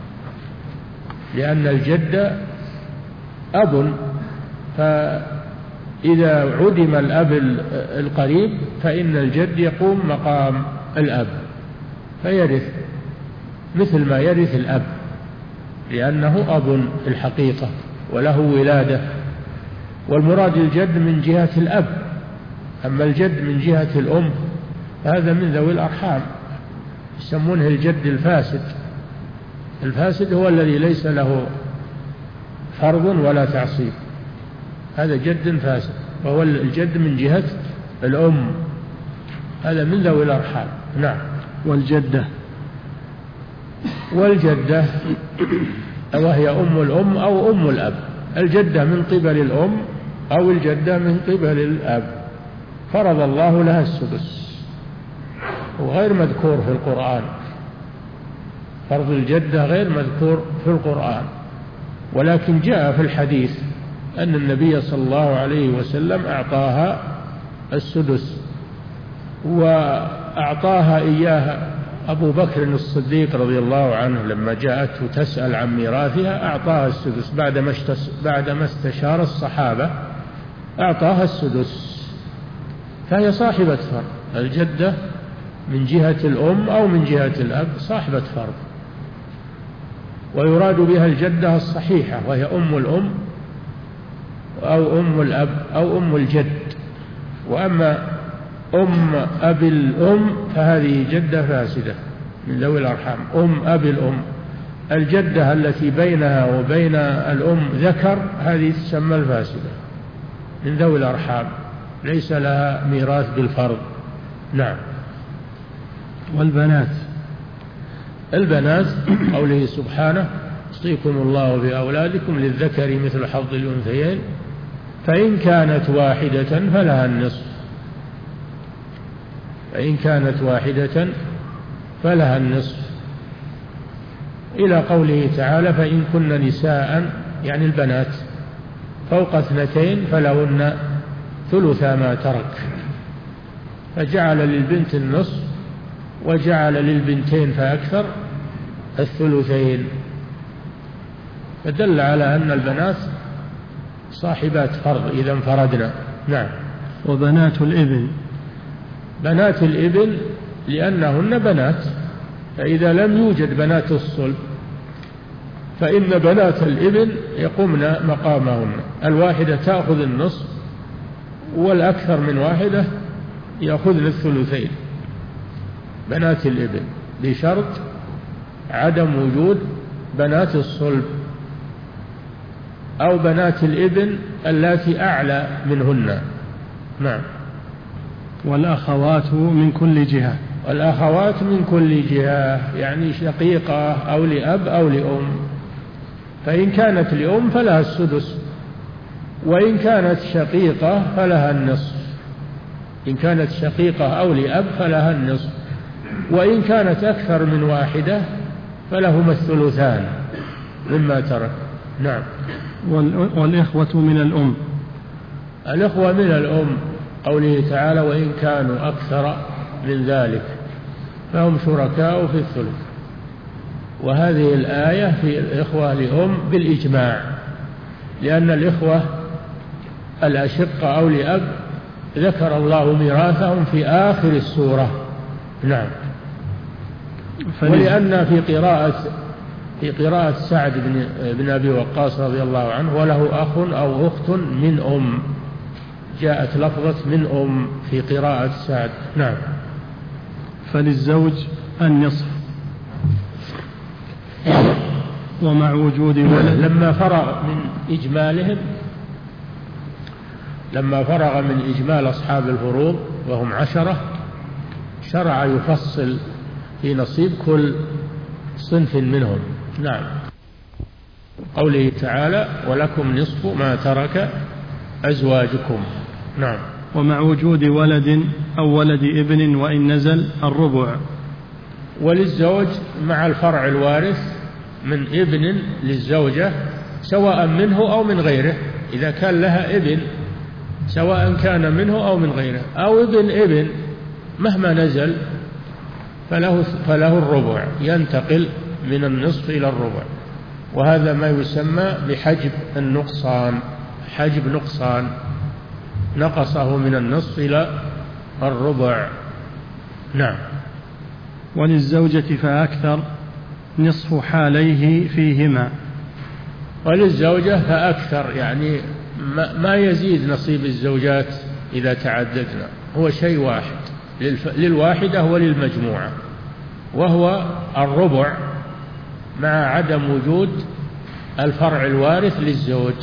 لأن الجد أب، فإذا عدم الأب القريب فإن الجد يقوم مقام الأب فيرث مثل ما يرث الأب، لأنه أب في الحقيقة وله ولادة. والمراد الجد من جهة الأب، أما الجد من جهة الأم هذا من ذوي الأرحام، يسمونه الجد الفاسد. الفاسد هو الذي ليس له فرض ولا تعصيب، هذا جد فاسد، وهو الجد من جهة الأم، هذا من ذوي الأرحام. نعم. والجدة والجدة وهي أم الأم أو أم الأب، الجدة من قبل الأم أو الجدة من قبل الأب، فرض الله لها السدس، وغير مذكور في القرآن، فرض الجدة غير مذكور في القرآن، ولكن جاء في الحديث أن النبي صلى الله عليه وسلم أعطاها السدس، وأعطاها إياها أبو بكر الصديق رضي الله عنه لما جاءته تسأل عن ميراثها أعطاها السدس، بعدما بعدما استشار الصحابة أعطاها السدس، فهي صاحبة فرض، الجدة من جهة الأم أو من جهة الأب صاحبة فرض، ويراد بها الجدة الصحيحة وهي أم الأم أو أم الأب أو أم الجد. وأما أم أبي الأم فهذه جدة فاسدة من ذوي الأرحام. أم أبي الأم، الجدة التي بينها وبين الأم ذكر، هذه تسمى الفاسدة من ذوي الأرحام، ليس لها ميراث بالفرض. نعم. والبنات، البنات قوله سبحانه يوصيكم الله بأولادكم للذكر مثل حظ الأنثيين فإن كانت واحدة فلها النصف، فإن كانت واحدة فلها النصف، إلى قوله تعالى فإن كن نساء يعني البنات فوق اثنتين فلهن ثلثا ما ترك، فجعل للبنت النصف وجعل للبنتين فأكثر الثلثين، فدل على أن البنات صاحبات فرض إذا انفردنا. نعم. وبنات الابن، بنات الابن لأنهن بنات، فإذا لم يوجد بنات الصلب فإن بنات الابن يقومن مقامهن، الواحدة تأخذ النصف والأكثر من واحدة يأخذن الثلثين، بنات الابن بشرط عدم وجود بنات الصلب أو بنات الابن اللاتي أعلى منهن. نعم. والأخوات من كل جهة، والأخوات من كل جهة يعني شقيقة أو لأب أو لأم، فإن كانت لأم فلها السدس، وإن كانت شقيقة فلها النصف، إن كانت شقيقة أو لأب فلها النصف، وإن كانت أكثر من واحدة فلهما الثلثان مما ترك. نعم. والإخوة من الأم، الإخوة من الأم قوله تعالى وإن كانوا أكثر من ذلك فهم شركاء في الثلث، وهذه الآية في الإخوة لأم بالإجماع، لأن الإخوة الأشقة أو لأب ذكر الله ميراثهم في آخر السورة. نعم. ولأن في قراءة في قراءة سعد بن, بن أبي وقاص رضي الله عنه وله أخ أو أخت من أم، جاءت لفظة من أم في قراءة سعد. نعم. فللزوج النصف ومع وجود ولد. لما فرغ من إجمالهم لما فرغ من إجمال أصحاب الفروض وهم عشرة شرع يفصل في نصيب كل صنف منهم. نعم. قوله تعالى ولكم نصف ما ترك أزواجكم. نعم. ومع وجود ولد أو ولد ابن وإن نزل الربع. وللزوج مع الفرع الوارث من ابن للزوجة سواء منه أو من غيره، إذا كان لها ابن سواء كان منه أو من غيره، أو ابن ابن مهما نزل فله, فله الربع، ينتقل من النصف إلى الربع، وهذا ما يسمى بحجب النقصان، حجب نقصان نقصه من النصف إلى الربع. نعم. وللزوجة فأكثر نصف حاليه فيهما. وللزوجة فأكثر يعني ما يزيد نصيب الزوجات إذا تعددنا، هو شيء واحد للواحدة وللمجموعة، وهو الربع مع عدم وجود الفرع الوارث للزوج،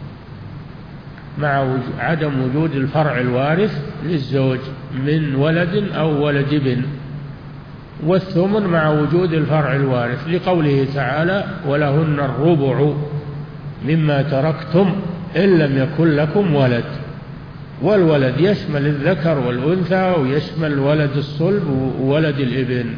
مع عدم وجود الفرع الوارث للزوج من ولد أو ولد ابن، والثمن مع وجود الفرع الوارث، لقوله تعالى ولهن الربع مما تركتم إن لم يكن لكم ولد. والولد يشمل الذكر والأنثى، ويشمل ولد الصلب وولد الابن،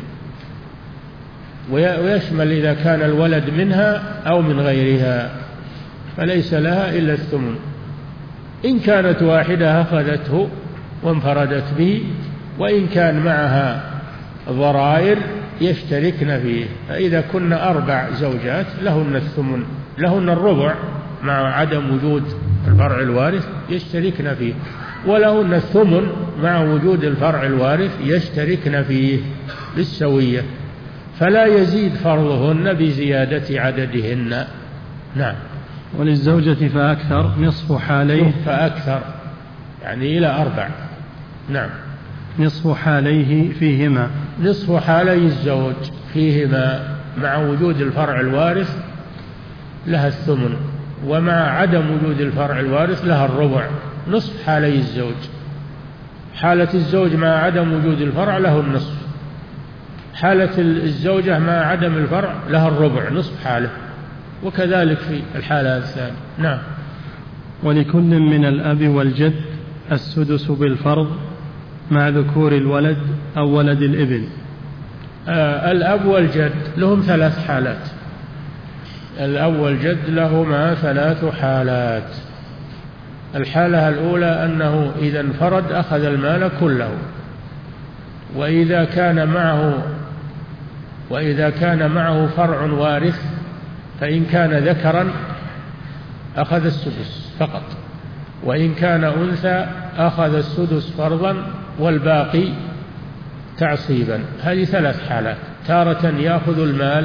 ويشمل إذا كان الولد منها أو من غيرها، فليس لها إلا الثمن. إن كانت واحدة أخذته وانفردت به، وإن كان معها ضرائر يشتركن فيه. فإذا كن أربع زوجات لهن الثمن، لهن الربع مع عدم وجود الفرع الوارث يشتركن فيه، ولهن الثمن مع وجود الفرع الوارث يشتركن فيه بالسوية، فلا يزيد فرضهن بزيادة عددهن. نعم. وللزوجة فأكثر نصف حاليه فأكثر يعني إلى أربع. نعم. نصف حاليه فيهما، نصف حالي الزوج فيهما مع وجود الفرع الوارث لها الثمن، ومع عدم وجود الفرع الوارث لها الربع. نصف حالي الزوج، حالة الزوج مع عدم وجود الفرع له النصف، حالة الزوجة مع عدم الفرع لها الربع نصف حاله، وكذلك في الحالة الثانية. نعم. ولكل من الأب والجد السدس بالفرض مع ذكور الولد أو ولد الابن. آه الأب والجد لهم ثلاث حالات. الأب والجد لهما ثلاث حالات. الحالة الأولى أنه إذا انفرد أخذ المال كله، وإذا كان معه وإذا كان معه فرع وارث فإن كان ذكرا أخذ السدس فقط، وإن كان أنثى أخذ السدس فرضا والباقي تعصيبا. هذه ثلاث حالات، تارة يأخذ المال،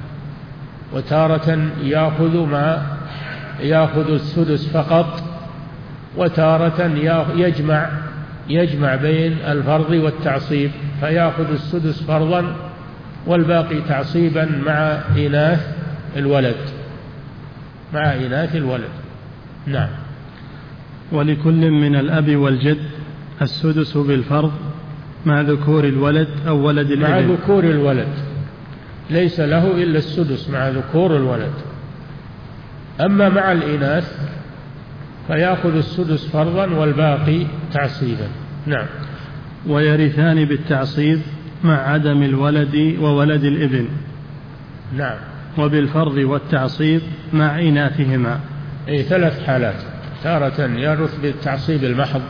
وتارة يأخذ ما يأخذ السدس فقط، وتارة يجمع يجمع بين الفرض والتعصيب فيأخذ السدس فرضا والباقي تعصيبا مع إناث الولد مع إناث الولد. نعم. ولكل من الأب والجد السدس بالفرض مع ذكور الولد أو ولد الابن. مع ذكور الولد ليس له إلا السدس مع ذكور الولد. أما مع الإناث فيأخذ السدس فرضا والباقي تعصيبا. نعم. ويرثان بالتعصيب مع عدم الولد وولد الابن. نعم. وبالفرض والتعصيب مع إناثهما. أي ثلاث حالات، تارة يرث بالتعصيب المحض،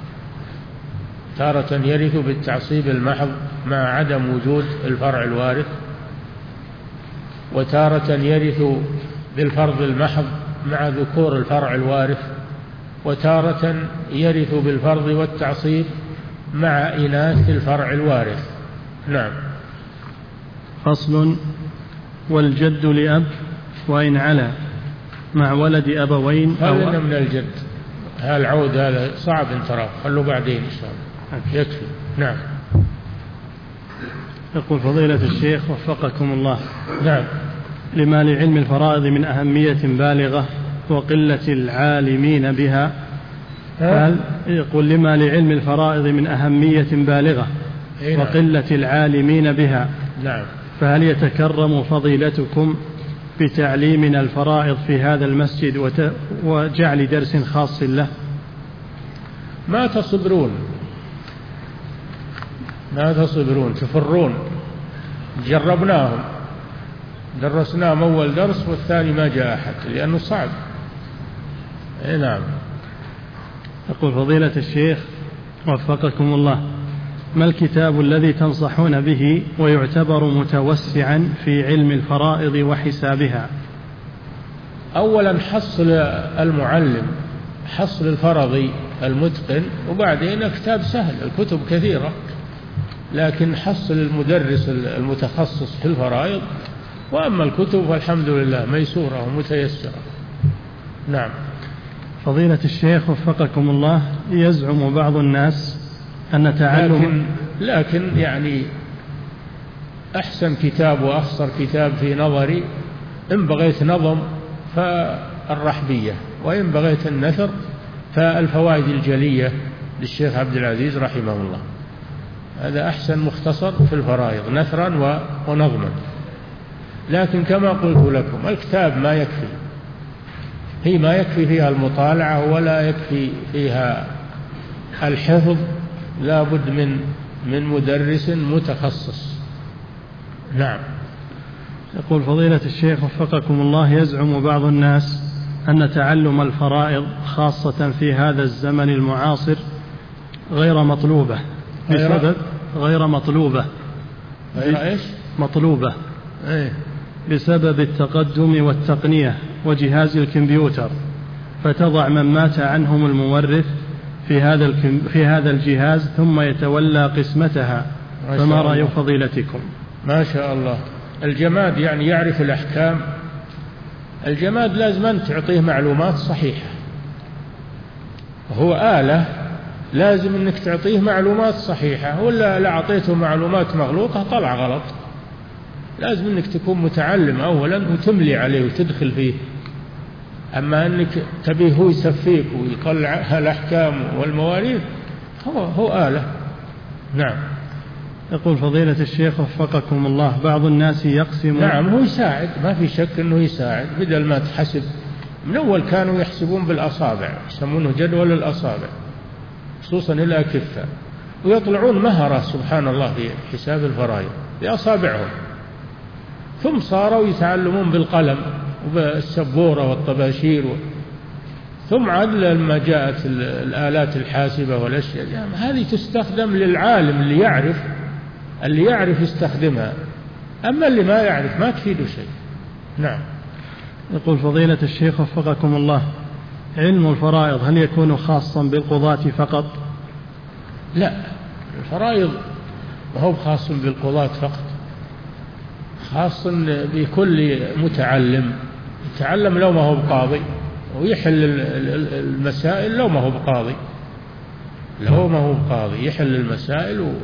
تارة يرث بالتعصيب المحض مع عدم وجود الفرع الوارث، وتارة يرث بالفرض المحض مع ذكور الفرع الوارث، وتارة يرث بالفرض والتعصيب مع إناث الفرع الوارث. نعم. فصل. والجد لأب وإن علا مع ولد أبوين أو هذا من الجد. هذا العود هذا صعب ان تراه، خلوا بعدين إن شاء الله يكفي. نعم. يقول فضيلة الشيخ وفقكم الله. نعم. لما لعلم الفرائض من أهمية بالغة وقلة العالمين بها، هل يقول لما لعلم الفرائض من أهمية بالغة وقلة العالمين بها، نعم، فهل يتكرم فضيلتكم بتعليمنا الفرائض في هذا المسجد وجعل درس خاص له؟ ما تصبرون ما تصبرون تفرون. جربناهم، درسناهم أول درس والثاني ما جاء أحد لأنه صعب. إيه نعم. يقول فضيلة الشيخ وفقكم الله، ما الكتاب الذي تنصحون به ويعتبر متوسعا في علم الفرائض وحسابها؟ أولا حصل المعلم، حصل الفرضي المتقن، وبعدين كتاب سهل. الكتب كثيرة لكن حصل المدرس المتخصص في الفرائض، وأما الكتب فالحمد لله ميسورة ومتيسرة. نعم. فضيلة الشيخ وفقكم الله، يزعم بعض الناس أن تعلم لكن, لكن يعني أحسن كتاب وأخصر كتاب في نظري إن بغيت نظم فالرحبية، وإن بغيت النثر فالفوائد الجلية للشيخ عبد العزيز رحمه الله. هذا أحسن مختصر في الفرائض نثرا ونظما. لكن كما قلت لكم الكتاب ما يكفي، هي ما يكفي فيها المطالعة ولا يكفي فيها الحفظ، لا بد من من مدرس متخصص. نعم. يقول فضيلة الشيخ وفقكم الله: يزعم بعض الناس أن تعلم الفرائض خاصة في هذا الزمن المعاصر غير مطلوبة بسبب غير مطلوبة غير إيش؟ مطلوبة إيه؟ بسبب التقدم والتقنية وجهاز الكمبيوتر، فتضع من مات عنهم المورث في هذا في هذا الجهاز ثم يتولى قسمتها، فما رأي فضيلتكم؟ ما شاء الله. الجماد يعني يعرف الأحكام. الجماد لازم أن تعطيه معلومات صحيحة، هو آلة لازم أنك تعطيه معلومات صحيحة، ولا لا أعطيته معلومات مغلوطة طلع غلط. لازم أنك تكون متعلم أولا وتملي عليه وتدخل فيه. أما أنك تبيه هو يسفيك ويطلع الأحكام والمواريث، هو هو آلة. نعم. يقول فضيلة الشيخ وفقكم الله: بعض الناس يقسم. نعم هو يساعد، ما في شك أنه يساعد، بدل ما تحسب. من أول كانوا يحسبون بالأصابع، يسمونه جدول الأصابع، خصوصا الأكفة، ويطلعون مهرة سبحان الله في حساب الفرائض بأصابعهم. ثم صاروا يتعلمون بالقلم وبالسبورة والطباشير و... ثم عاد لما جاءت الآلات الحاسبة والأشياء يعني هذه تستخدم للعالم اللي يعرف اللي يعرف يستخدمها، أما اللي ما يعرف ما تفيده شيء. نعم. يقول فضيلة الشيخ وفقكم الله: علم الفرائض هل يكون خاصا بالقضاة فقط؟ لا، الفرائض ما هو خاص بالقضاة فقط، خاص بكل متعلم يتعلم لو ما هو بقاضي، ويحل المسائل لو ما هو بقاضي، لو ما هو بقاضي يحل المسائل و...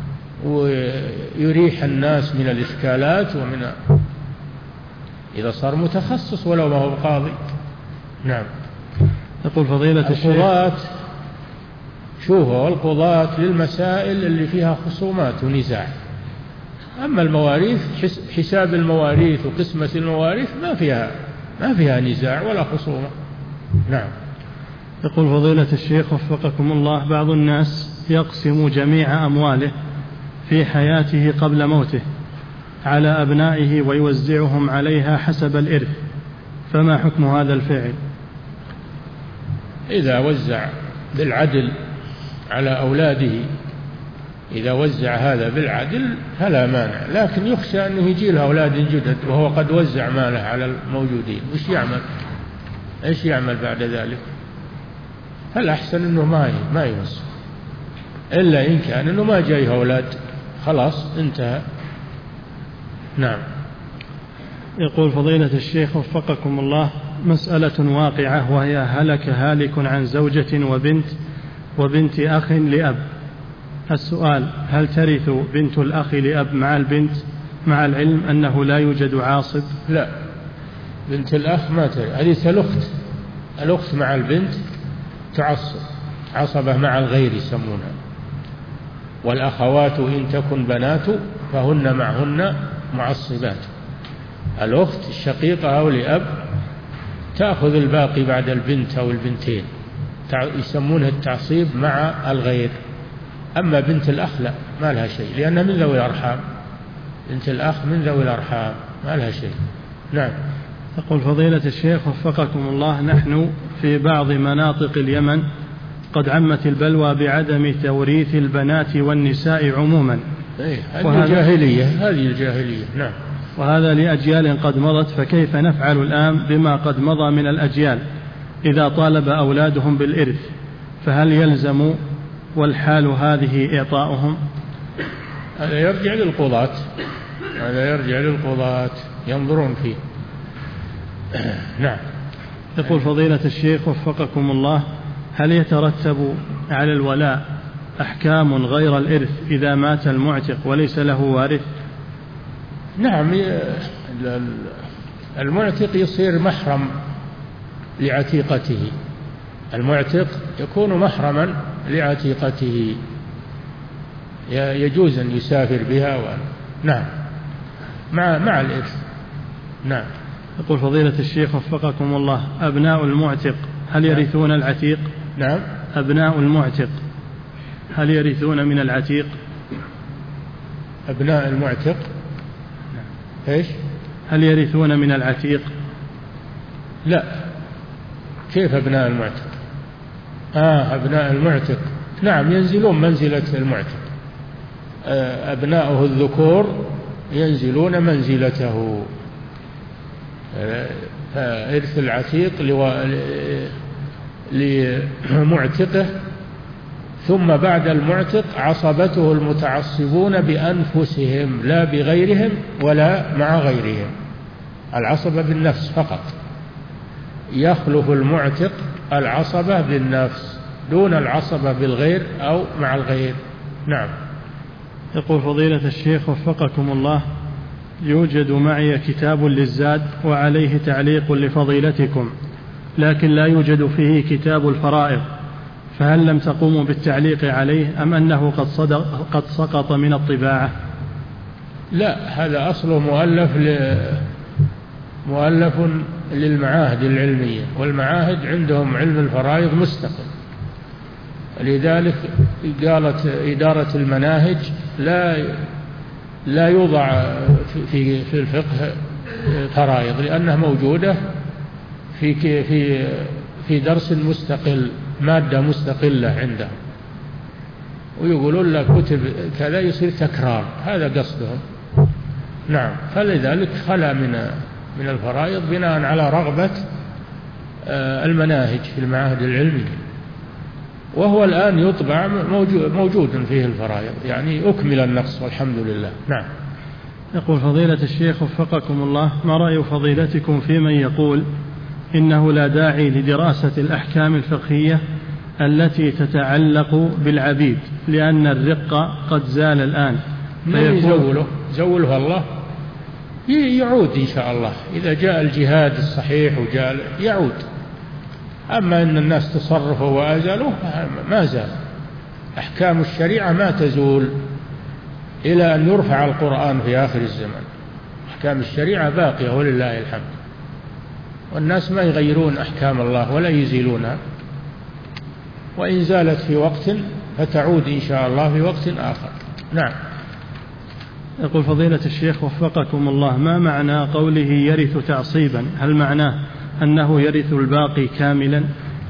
ويريح الناس من الإشكالات ومن إذا صار متخصص ولو ما هو بقاضي. نعم. يقول فضيلة الشيخ: القضاة شوفوا القضاة للمسائل اللي فيها خصومات ونزاع، أما المواريث حساب المواريث وقسمة المواريث ما فيها ما فيها نزاع ولا خصومة. نعم. يقول فضيلة الشيخ وفقكم الله: بعض الناس يقسم جميع أمواله في حياته قبل موته على أبنائه ويوزعهم عليها حسب الإرث، فما حكم هذا الفعل؟ إذا وزع بالعدل على أولاده، إذا وزع هذا بالعدل فلا مانع، لكن يخشى أنه يجي له أولاد جدد وهو قد وزع ماله على الموجودين، وش يعمل؟ إيش يعمل بعد ذلك؟ فالأحسن أنه ما ما يوزع، إلا إن كان أنه ما جايه أولاد خلاص انتهى. نعم. يقول فضيلة الشيخ وفقكم الله: مسألة واقعة، وهي هلك هالك عن زوجة وبنت وبنت أخ لأب. السؤال: هل ترث بنت الأخ لأب مع البنت مع العلم أنه لا يوجد عاصب؟ لا، بنت الأخ ما ترث، هذه الأخت الأخت مع البنت تعصب، عصبة مع الغير يسمونها. والأخوات إن تكن بنات فهن معهن معصبات. الأخت الشقيقة أو لأب تأخذ الباقي بعد البنت أو البنتين، يسمونها التعصيب مع الغير. أما بنت الأخ لا، ما لها شيء، لأنها من ذوي الأرحام. بنت الأخ من ذوي الأرحام ما لها شيء. نعم. يقول فضيلة الشيخ وفقكم الله: نحن في بعض مناطق اليمن قد عمت البلوى بعدم توريث البنات والنساء عموما. إيه، هذه الجاهلية، هذه الجاهلية. نعم. وهذا لأجيال قد مضت، فكيف نفعل الآن بما قد مضى من الأجيال إذا طالب أولادهم بالإرث؟ فهل يلزم والحال هذه إعطاؤهم؟ هذا يرجع للقضاة، هذا يرجع للقضاة ينظرون فيه. نعم. يقول فضيلة الشيخ وفقكم الله: هل يترتب على الولاء أحكام غير الإرث إذا مات المعتق وليس له وارث؟ نعم، المعتق يصير محرم لعتيقته، المعتق يكون محرما لعتيقته، يجوز أن يسافر بها و... نعم مع مع الإرث. نعم. يقول فضيلة الشيخ وفقكم الله، أبناء المعتق هل يرثون نعم. العتيق؟ نعم. أبناء المعتق هل يرثون من العتيق؟ أبناء المعتق نعم. إيش؟ هل يرثون من العتيق؟ لا. كيف أبناء المعتق؟ آه أبناء المعتق نعم ينزلون منزلة المعتق، أبناؤه الذكور ينزلون منزلته. فإرث العتيق لمعتقه، ثم بعد المعتق عصبته المتعصبون بأنفسهم لا بغيرهم ولا مع غيرهم، العصبة بالنفس فقط، يخلف المعتق العصبة بالنفس دون العصبة بالغير أو مع الغير. نعم. يقول فضيلة الشيخ وفقكم الله، يوجد معي كتاب للزاد وعليه تعليق لفضيلتكم، لكن لا يوجد فيه كتاب الفرائض، فهل لم تقوموا بالتعليق عليه أم أنه قد, صدق قد سقط من الطباعة؟ لا، هذا أصله مؤلف ل... مؤلف للمعاهد العلمية، والمعاهد عندهم علم الفرائض مستقل، لذلك قالت إدارة المناهج لا لا يوضع في في الفقه فرائض، لأنها موجودة في في في درس مستقل، مادة مستقلة عندهم، ويقولون لك كتب كذا يصير تكرار، هذا قصدهم. نعم. فلذلك خلا من من الفرائض بناء على رغبة المناهج في المعاهد العلمية، وهو الآن يطبع موجود فيه الفرائض، يعني أكمل النقص والحمد لله. نعم. يقول فضيلة الشيخ وفقكم الله، ما رأي فضيلتكم في من يقول إنه لا داعي لدراسة الأحكام الفقهية التي تتعلق بالعبيد لأن الرق قد زال الآن؟ من يزوله؟ زوله الله، يعود إن شاء الله إذا جاء الجهاد الصحيح وجاء يعود، أما أن الناس تصرفوا وأزالوه ما زال، أحكام الشريعة ما تزول إلى أن يرفع القرآن في آخر الزمن، أحكام الشريعة باقية ولله الحمد، والناس ما يغيرون أحكام الله ولا يزيلونها، وإن زالت في وقت فتعود إن شاء الله في وقت آخر. نعم. يقول فضيلة الشيخ وفقكم الله، ما معنى قوله يرث تعصيبا؟ هل معناه أنه يرث الباقي كاملا؟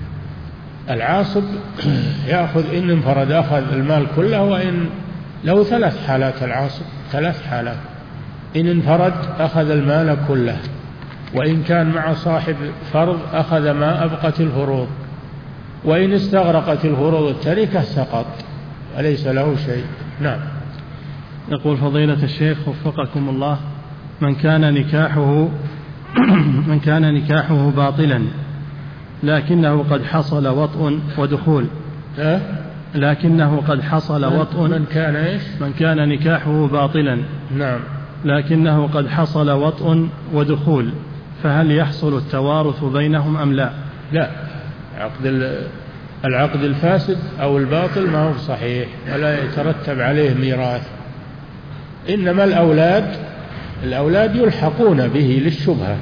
العاصب يأخذ إن انفرد أخذ المال كله، وإن له ثلاث حالات العاصب، ثلاث حالات: إن انفرد أخذ المال كله، وإن كان مع صاحب فرض أخذ ما أبقت الفروض، وإن استغرقت الفروض التركة سقط وليس له شيء. نعم. يقول فضيلة الشيخ وفقكم الله، من كان نكاحه من كان نكاحه باطلا لكنه قد حصل وطء ودخول أه؟ لكنه قد حصل وطء من كان إيش؟ من كان نكاحه باطلا نعم لكنه قد حصل وطء ودخول، فهل يحصل التوارث بينهم أم لا؟ لا، عقد العقد الفاسد أو الباطل ما هو صحيح ولا يترتب عليه ميراث، إنما الأولاد الأولاد يلحقون به للشبهة،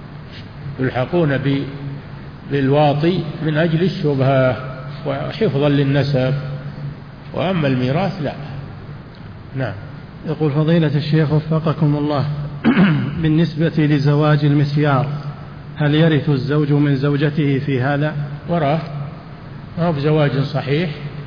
يلحقون بالواطي من أجل الشبهة وحفظا للنسب، وأما الميراث لا. نعم. يقول فضيلة الشيخ وفقكم الله، بالنسبة لزواج المسيار هل يرث الزوج من زوجته في هذا؟ وراه ما هو بزواج صحيح،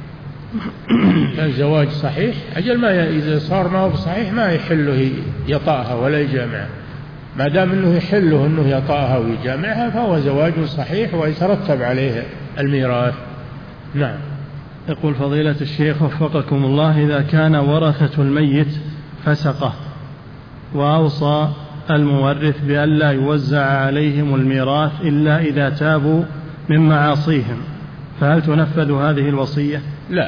كان زواج صحيح أجل ما إذا صار ما هو بصحيح ما يحله يطأها ولا يجامعها، ما دام أنه يحله أنه يطأها ويجامعها فهو زواج صحيح ويترتب عليه الميراث. نعم. يقول فضيلة الشيخ وفقكم الله، إذا كان ورثة الميت فسقه وأوصى المورث بأن لا يوزع عليهم الميراث إلا إذا تابوا من معاصيهم، فهل تنفذ هذه الوصية؟ لا،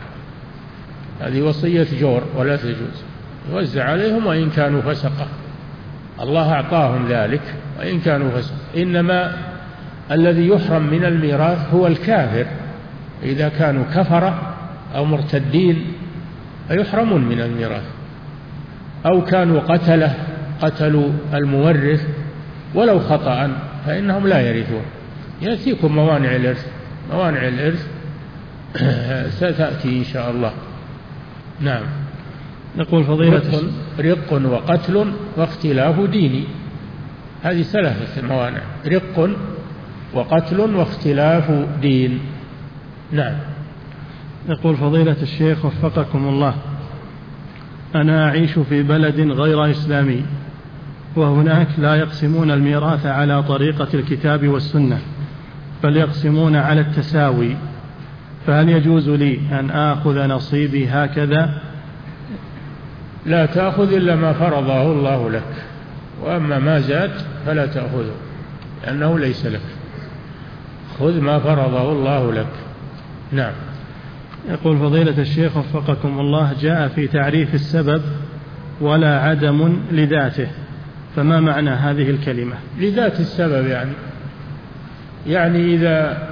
هذه وصية جور ولا تجوز، يوزع عليهم وإن كانوا فسقة، الله أعطاهم ذلك وإن كانوا فسق. إنما الذي يحرم من الميراث هو الكافر، إذا كانوا كفرة أو مرتدين فيحرمون من الميراث، أو كانوا قتله قتلوا المورث ولو خطأ فإنهم لا يرثون. يأتيكم موانع الإرث، موانع الإرث ستأتي إن شاء الله. نعم. نقول فضيلة رق, رق وقتل واختلاف ديني، هذه ثلاثة موانع: رق وقتل واختلاف دين. نعم. يقول فضيلة الشيخ وفقكم الله: أنا أعيش في بلد غير إسلامي، وهناك لا يقسمون الميراث على طريقة الكتاب والسنة، بل يقسمون على التساوي، فهل يجوز لي أن آخذ نصيبي هكذا؟ لا تأخذ إلا ما فرضه الله لك، وأما ما زاد فلا تأخذه لأنه ليس لك، خذ ما فرضه الله لك. نعم. يقول فضيلة الشيخ وفقكم الله: جاء في تعريف السبب ولا عدم لذاته، فما معنى هذه الكلمة؟ لذات السبب يعني يعني إذا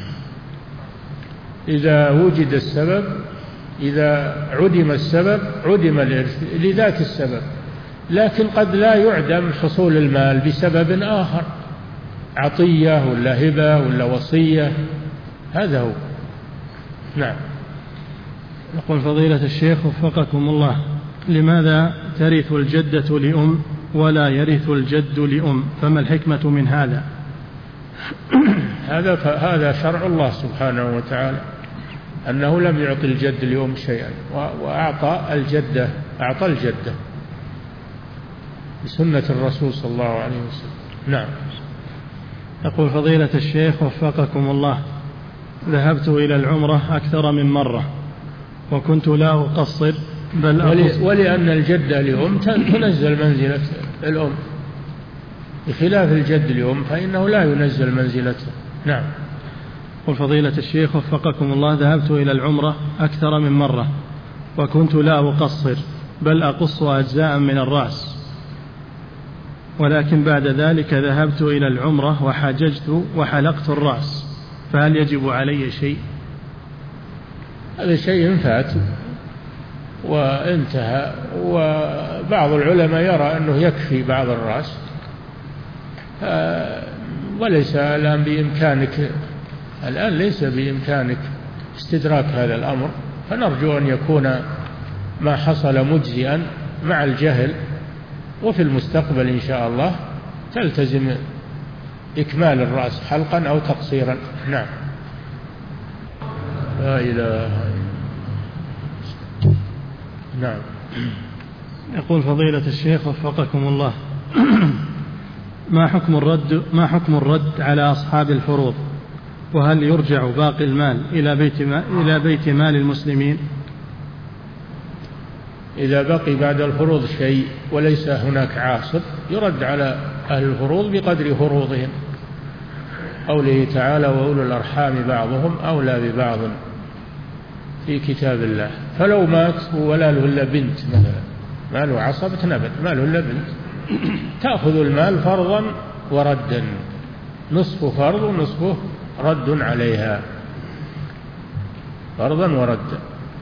إذا وجد السبب، إذا عدم السبب عدم الإرث لذات السبب، لكن قد لا يعدم حصول المال بسبب آخر، عطية ولا هبة ولا وصية، هذا هو. نعم. يقول فضيلة الشيخ وفقكم الله: لماذا ترث الجدة لأم ولا يرث الجد لأم؟ فما الحكمة من هذا؟ هذا هذا شرع الله سبحانه وتعالى، أنه لم يعطي الجد لأم شيئا، وأعطى الجدة أعطى الجدة بسنة الرسول صلى الله عليه وسلم. نعم. يقول فضيلة الشيخ وفقكم الله: ذهبت إلى العمرة أكثر من مرة وكنت لا أقصر بل أقصر، ولأن الجدة لأم تنزل منزلة الأم، بخلاف الجد لأم فإنه لا ينزل منزلته. نعم. يقول فضيلة الشيخ وفقكم الله: ذهبت إلى العمرة أكثر من مرة وكنت لا أقصر بل أقص أجزاء من الرأس، ولكن بعد ذلك ذهبت إلى العمرة وحججت وحلقت الرأس، فهل يجب علي شيء؟ هذا شيء فات وانتهى، وبعض العلماء يرى أنه يكفي بعض الرأس، وليس الآن بإمكانك الآن ليس بإمكانك استدراك هذا الأمر، فنرجو أن يكون ما حصل مجزئا مع الجهل، وفي المستقبل إن شاء الله تلتزم إكمال الرأس حلقا أو تقصيرا. نعم. لا إله. نعم. يقول فضيلة الشيخ وفقكم الله: ما حكم الرد ما حكم الرد على أصحاب الفروض؟ وهل يرجع باقي المال إلى بيت مال إلى بيت مال المسلمين؟ إذا بقي بعد الفروض شيء وليس هناك عاصب يرد على أهل الفروض بقدر فروضهم، قوله تعالى: وأولو الأرحام بعضهم أولى ببعض في كتاب الله. فلو مات ولا له إلا بنت مثلا، ما له عصبة نبت، ما له إلا بنت، تأخذ المال فرضا وردا، نصف فرض ونصفه رد عليها، فرضا وردا.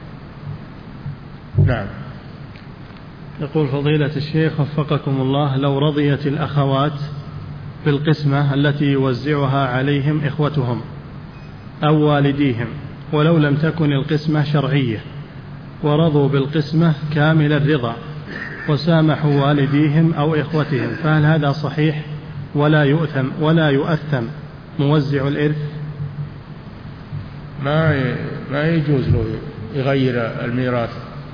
نعم. يقول فضيلة الشيخ وفقكم الله: لو رضيت الأخوات بالقسمة التي يوزعها عليهم إخوتهم أو والديهم، ولو لم تكن القسمة شرعية، ورضوا بالقسمة كامل الرضا وسامحوا والديهم أو إخوتهم، فهل هذا صحيح ولا يؤثم ولا يؤثم موزع الإرث؟ ما ما يجوز له يغير الميراث،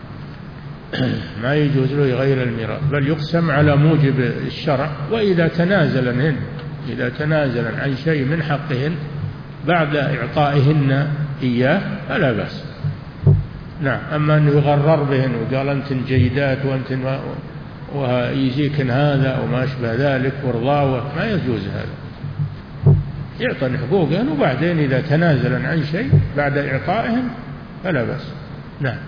ما يجوز له يغير الميراث، بل يقسم على موجب الشرع. وإذا تنازلن إذا تنازلن عن شيء من حقهن بعد إعطائهن إياه فلا بأس. نعم. أما أنه يغرر بهن وقال أنت جيدات وأنت ويجيكن هذا وما أشبه ذلك ورضاوة، ما يجوز هذا. يعطن حقوقهن وبعدين إذا تنازلن عن شيء بعد إعطائهن فلا بأس. نعم.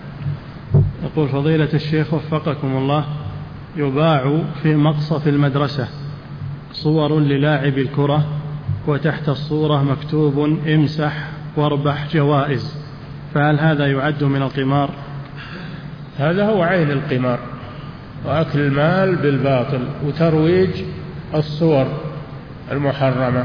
يقول فضيلة الشيخ وفقكم الله: يباع في مقصف المدرسة صور للاعب الكرة وتحت الصورة مكتوب امسح واربح جوائز، فهل هذا يعد من القمار؟ هذا هو عين القمار، وأكل المال بالباطل وترويج الصور المحرمة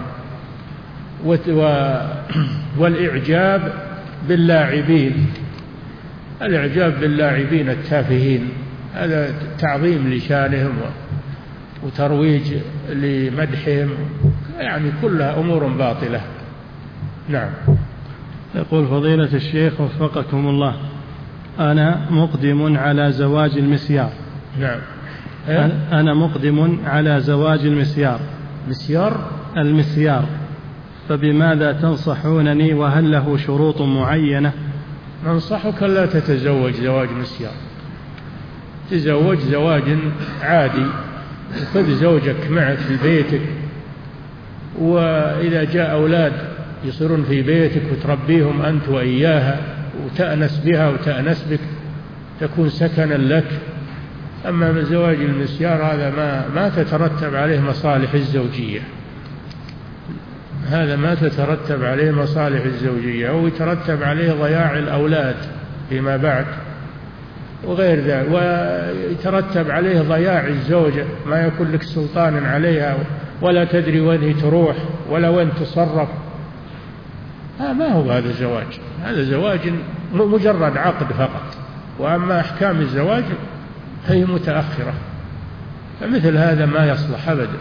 والإعجاب باللاعبين، الإعجاب باللاعبين التافهين، هذا تعظيم لشانهم وترويج لمدحهم، يعني كلها أمور باطلة. نعم. يقول فضيلة الشيخ وفقكم الله، أنا مقدم على زواج المسيار. نعم. أنا مقدم على زواج المسيار. مسيار؟ المسيار، فبماذا تنصحونني وهل له شروط معينة؟ ننصحك لا تتزوج زواج مسيار، تزوج زواج عادي، خذ زوجك معك في بيتك، وإذا جاء أولاد يصيرون في بيتك وتربيهم أنت وإياها وتأنس بها وتأنس بك، تكون سكنا لك. أما من زواج المسيار هذا ما, ما تترتب عليه مصالح الزوجية، هذا ما تترتب عليه مصالح الزوجية، أو يترتب عليه ضياع الأولاد فيما بعد وغير ذلك، ويترتب عليه ضياع الزوجة، ما يكون لك سلطان عليها ولا تدري وين تروح ولا وين تصرف. ما هو هذا زواج، هذا زواج مجرد عقد فقط، وأما أحكام الزواج هي متأخرة، فمثل هذا ما يصلح أبدا،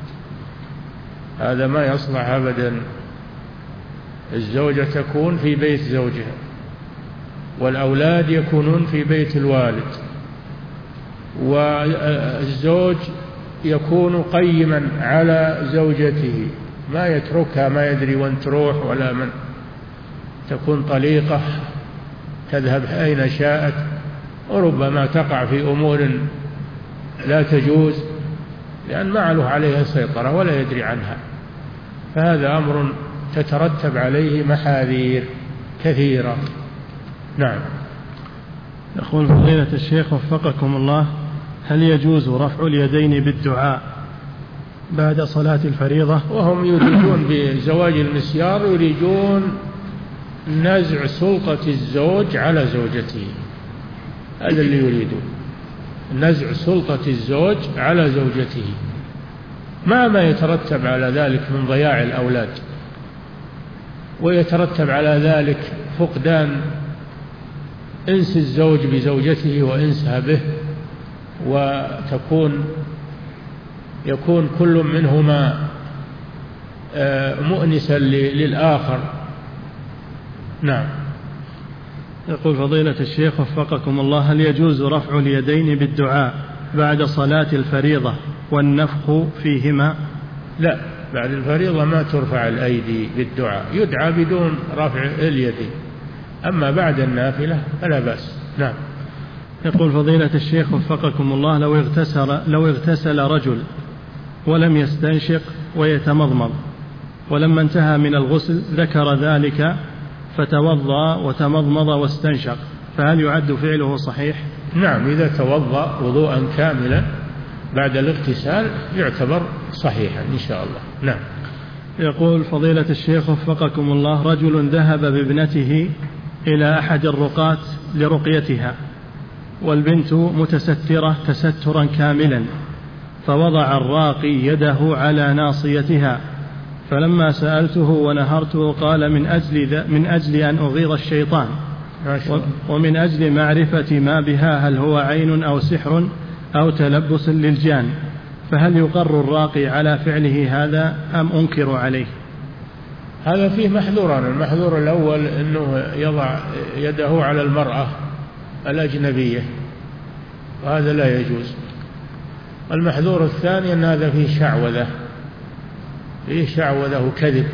هذا ما يصلح أبدا. الزوجة تكون في بيت زوجها، والأولاد يكونون في بيت الوالد، والزوج يكون قيما على زوجته، ما يتركها ما يدري وين تروح ولا من، تكون طليقة تذهب أين شاءت، وربما تقع في أمور لا تجوز لأن ما له عليها سيطرة ولا يدري عنها، فهذا أمر تترتب عليه محاذير كثيرة. نعم. يقول فضيلة الشيخ وفقكم الله، هل يجوز رفع اليدين بالدعاء بعد صلاة الفريضة؟ وهم يريدون بزواج المسيار يريدون نزع سلطة الزوج على زوجته، هذا اللي يريدون، نزع سلطة الزوج على زوجته، ما ما يترتب على ذلك من ضياع الأولاد، ويترتب على ذلك فقدان انس الزوج بزوجته وانسها به، وتكون يكون كل منهما مؤنسا للآخر. نعم. يقول فضيلة الشيخ وفقكم الله، هل يجوز رفع اليدين بالدعاء بعد صلاة الفريضة والنفخ فيهما؟ لا، بعد الفريضة ما ترفع الأيدي بالدعاء، يدعى بدون رفع اليدين، أما بعد النافلة فلا بأس. نعم. يقول فضيلة الشيخ وفقكم الله، لو اغتسل, لو اغتسل رجل ولم يستنشق ويتمضمض، ولما انتهى من الغسل ذكر ذلك فتوضأ وتمضمض واستنشق، فهل يعد فعله صحيح؟ نعم، إذا توضأ وضوءا كاملا بعد الاغتسال يعتبر صحيحا إن شاء الله. نعم. يقول فضيلة الشيخ وفقكم الله، رجل ذهب بابنته إلى أحد الرقاة لرقيتها، والبنت متسترة تسترا كاملا، فوضع الراقي يده على ناصيتها، فلما سألته ونهرته قال من أجل, من أجل أن أغيظ الشيطان ومن أجل معرفة ما بها هل هو عين أو سحر أو تلبس للجان، فهل يقر الراقي على فعله هذا أم أنكر عليه؟ هذا فيه محذوران، المحذور الأول أنه يضع يده على المرأة الأجنبية، وهذا لا يجوز. المحذور الثاني أن هذا فيه شعوذة، فيه شعوذة وكذب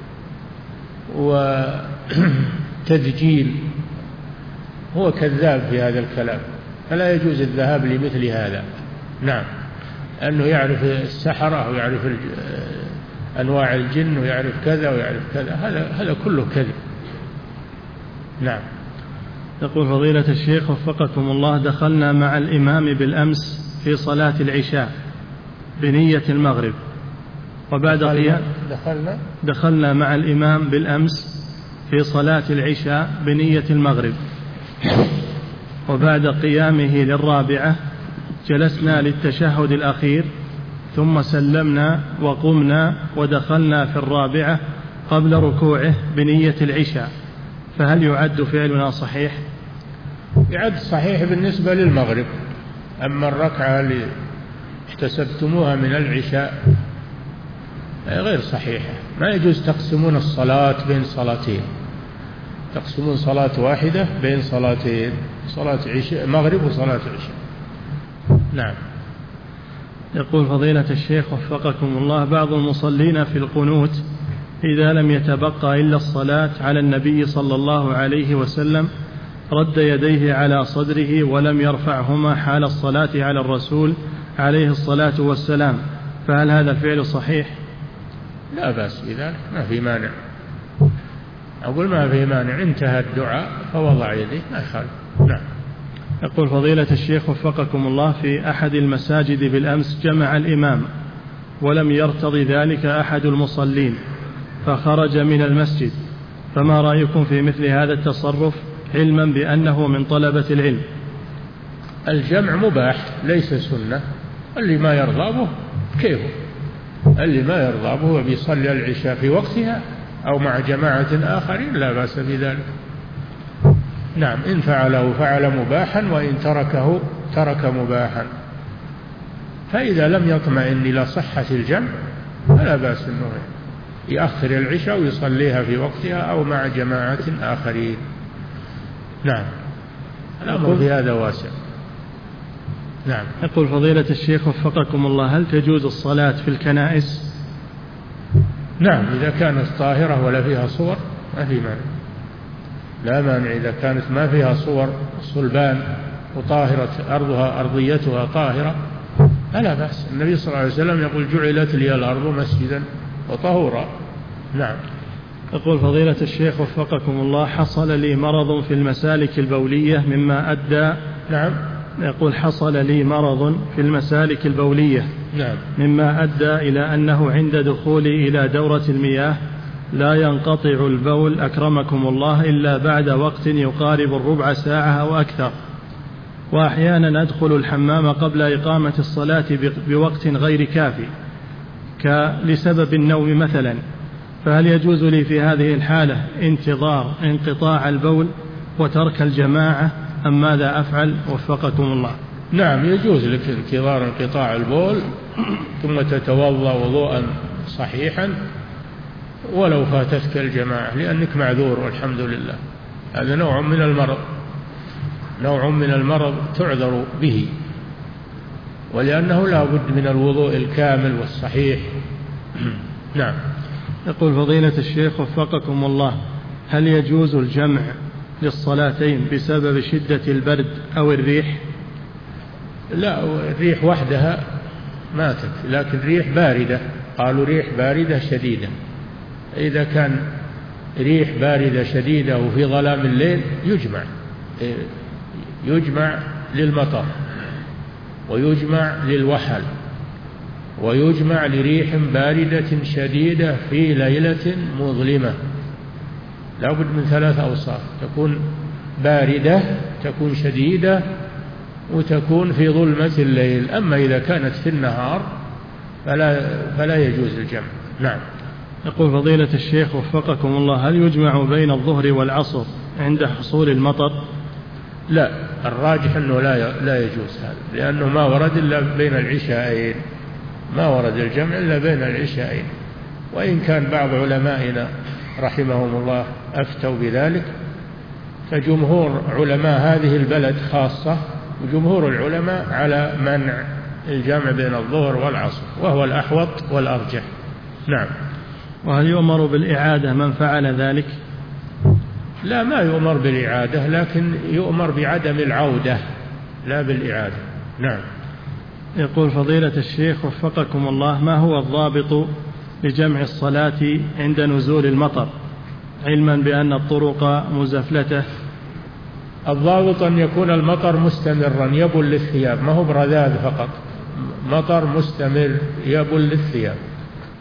وتدجيل، هو كذاب في هذا الكلام، فلا يجوز الذهاب لمثل هذا. نعم، أنه يعرف السحرة ويعرف أنواع الجن ويعرف كذا ويعرف كذا، هذا هذا كله كذب. نعم. يقول فضيلة الشيخ وفقكم الله، دخلنا مع الإمام بالأمس في صلاة العشاء بنية المغرب، وبعد قيام دخلنا دخلنا مع الإمام بالأمس في صلاة العشاء بنية المغرب، وبعد قيامه للرابعة جلسنا للتشهد الأخير ثم سلمنا وقمنا ودخلنا في الرابعة قبل ركوعه بنية العشاء، فهل يعد فعلنا صحيح؟ يعد صحيح بالنسبة للمغرب، أما الركعة اللي احتسبتموها من العشاء غير صحيحة. ما يجوز تقسمون الصلاة بين صلاتين، تقسمون صلاة واحدة بين صلاتين، صلاة عشاء مغرب وصلاة عشاء. نعم. يقول فضيلة الشيخ وفقكم الله: بعض المصلين في القنوت إذا لم يتبقى إلا الصلاة على النبي صلى الله عليه وسلم رد يديه على صدره ولم يرفعهما حال الصلاة على الرسول عليه الصلاة والسلام، فهل هذا الفعل صحيح؟ لا بأس بذلك، ما في مانع. أقول ما في مانع، انتهى الدعاء فوضع يديه ما يخالف. نعم. يقول فضيلة الشيخ وفقكم الله: في أحد المساجد بالأمس جمع الإمام ولم يرتضي ذلك أحد المصلين فخرج من المسجد، فما رأيكم في مثل هذا التصرف علما بأنه من طلبة العلم؟ الجمع مباح ليس سنة، اللي ما يرضى به كيفه، اللي ما يرضى به بيصلي العشاء في وقتها أو مع جماعة آخرين لا بأس بذلك. نعم، إن فعله فعل مباحا، وإن تركه ترك مباحا. فإذا لم يطمئن إلى صحة الجمع فلا بأس أنه يأخر العشاء ويصليها في وقتها أو مع جماعة آخرين. نعم، الأمر في هذا واسع. نعم. يقول فضيلة الشيخ وفقكم الله: هل تجوز الصلاة في الكنائس؟ نعم، إذا كانت طاهرة ولا فيها صور ما في مانع، لا مانع إذا كانت ما فيها صور صلبان وطاهرة أرضها أرضيتها طاهرة فلا بأس. النبي صلى الله عليه وسلم يقول: جعلت لي الأرض مسجدا وطهورا. نعم. يقول فضيلة الشيخ وفقكم الله: حصل لي مرض في المسالك البولية مما أدى نعم يقول حصل لي مرض في المسالك البولية نعم مما أدى إلى أنه عند دخولي إلى دورة المياه لا ينقطع البول أكرمكم الله إلا بعد وقت يقارب الربع ساعة أو أكثر، وأحيانا أدخل الحمام قبل إقامة الصلاة بوقت غير كافي لسبب النوم مثلا، فهل يجوز لي في هذه الحالة انتظار انقطاع البول وترك الجماعة أم ماذا أفعل وفقكم الله؟ نعم، يجوز لك انتظار انقطاع البول ثم تتوضأ وضوءا صحيحا ولو فاتتك الجماعة لأنك معذور والحمد لله. هذا نوع من المرض، نوع من المرض تعذر به، ولأنه لا بد من الوضوء الكامل والصحيح. نعم. يقول فضيلة الشيخ وفقكم الله: هل يجوز الجمع للصلاتين بسبب شدة البرد أو الريح؟ لا، الريح وحدها ما تكفي، لكن ريح باردة، قالوا ريح باردة شديدة. إذا كان ريح باردة شديدة وفي ظلام الليل يجمع يجمع للمطر ويجمع للوحل ويجمع لريح باردة شديدة في ليلة مظلمة. لا بد من ثلاث أوصاف: تكون باردة، تكون شديدة، وتكون في ظلمة الليل. أما إذا كانت في النهار فلا, فلا يجوز الجمع. نعم. يقول فضيلة الشيخ وفقكم الله: هل يجمع بين الظهر والعصر عند حصول المطر؟ لا، الراجح أنه لا لا يجوز هذا، لأنه ما ورد إلا بين العشاءين، ما ورد الجمع إلا بين العشاءين. وإن كان بعض علمائنا رحمهم الله أفتوا بذلك، فجمهور علماء هذه البلد خاصة وجمهور العلماء على منع الجمع بين الظهر والعصر، وهو الأحوط والأرجح. نعم. وهل يؤمر بالإعادة من فعل ذلك؟ لا، ما يؤمر بالإعادة، لكن يؤمر بعدم العودة لا بالإعادة. نعم. يقول فضيلة الشيخ وفقكم الله: ما هو الضابط لجمع الصلاة عند نزول المطر علما بأن الطرق مزفلته؟ الضابط أن يكون المطر مستمرا يبل للثياب، ما هو برذاذ فقط، مطر مستمر يبل للثياب.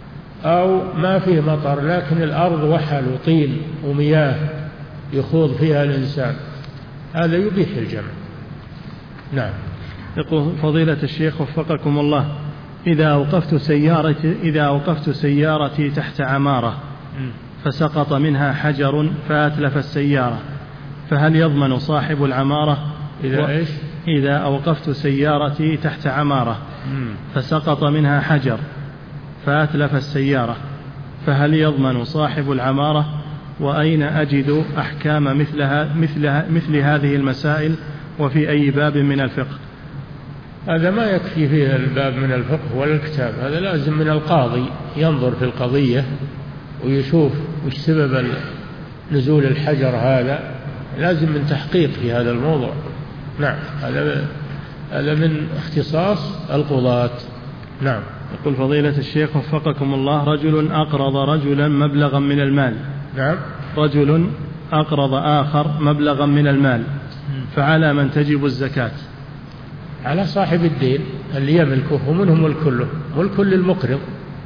أو ما فيه مطر لكن الأرض وحل وطين ومياه يخوض فيها الإنسان، هذا يبيح الجمع. نعم. يقول فضيلة الشيخ وفقكم الله، إذا أوقفت سيارتي إذا أوقفت سيارتي تحت عمارة فسقط منها حجر فأتلف السيارة، فهل يضمن صاحب العمارة؟ إذا و... إيش؟ إذا أوقفت سيارتي تحت عمارة فسقط منها حجر فأتلف السيارة، فهل يضمن صاحب العمارة؟ وأين أجد أحكام مثلها مثل, مثل هذه المسائل وفي أي باب من الفقه؟ هذا ما يكفي فيه الباب من الفقه ولا الكتاب، هذا لازم من القاضي ينظر في القضية ويشوف وش سبب نزول الحجر، هذا لازم من تحقيق في هذا الموضوع. نعم، هذا هذا من اختصاص القضاة. نعم. يقول فضيلة الشيخ وفقكم الله، رجل أقرض رجلا مبلغا من المال. نعم. رجل أقرض آخر مبلغا من المال، فعلى من تجب الزكاة؟ على صاحب الدين اللي يملكه، ومنهم ملك له، ملك للمقرض،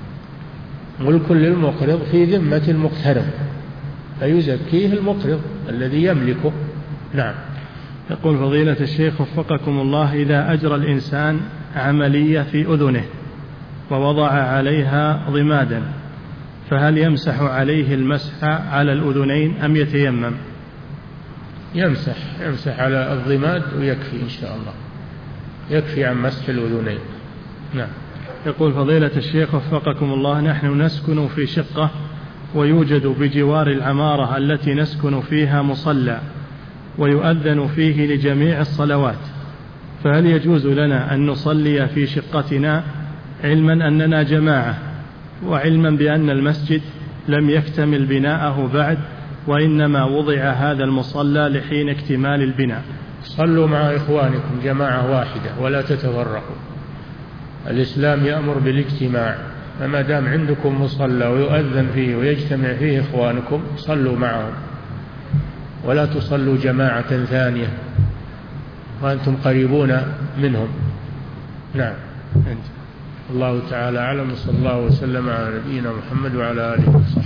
ملك للمقرض في ذمة المقترض، فيزكيه المقرض الذي يملكه. نعم. يقول فضيلة الشيخ وفقكم الله، إذا أجرى الإنسان عملية في أذنه ووضع عليها ضمادا، فهل يمسح عليه المسح على الأذنين أم يتيمم؟ يمسح يمسح على الضماد ويكفي إن شاء الله، يكفي عن مسح الأذنين. نعم. يقول فضيلة الشيخ وفقكم الله، نحن نسكن في شقة ويوجد بجوار العمارة التي نسكن فيها مصلى ويؤذن فيه لجميع الصلوات، فهل يجوز لنا أن نصلي في شقتنا علما أننا جماعة، وعلما بأن المسجد لم يكتمل بناءه بعد وإنما وضع هذا المصلى لحين اكتمال البناء؟ صلوا مع إخوانكم جماعة واحدة ولا تتفرقوا، الإسلام يأمر بالاجتماع، فما دام عندكم مصلى ويؤذن فيه ويجتمع فيه إخوانكم صلوا معهم، ولا تصلوا جماعة ثانية وأنتم قريبون منهم. نعم. الله تعالى أعلم، صلى الله وسلم على نبينا محمد وعلى آله وصحبه.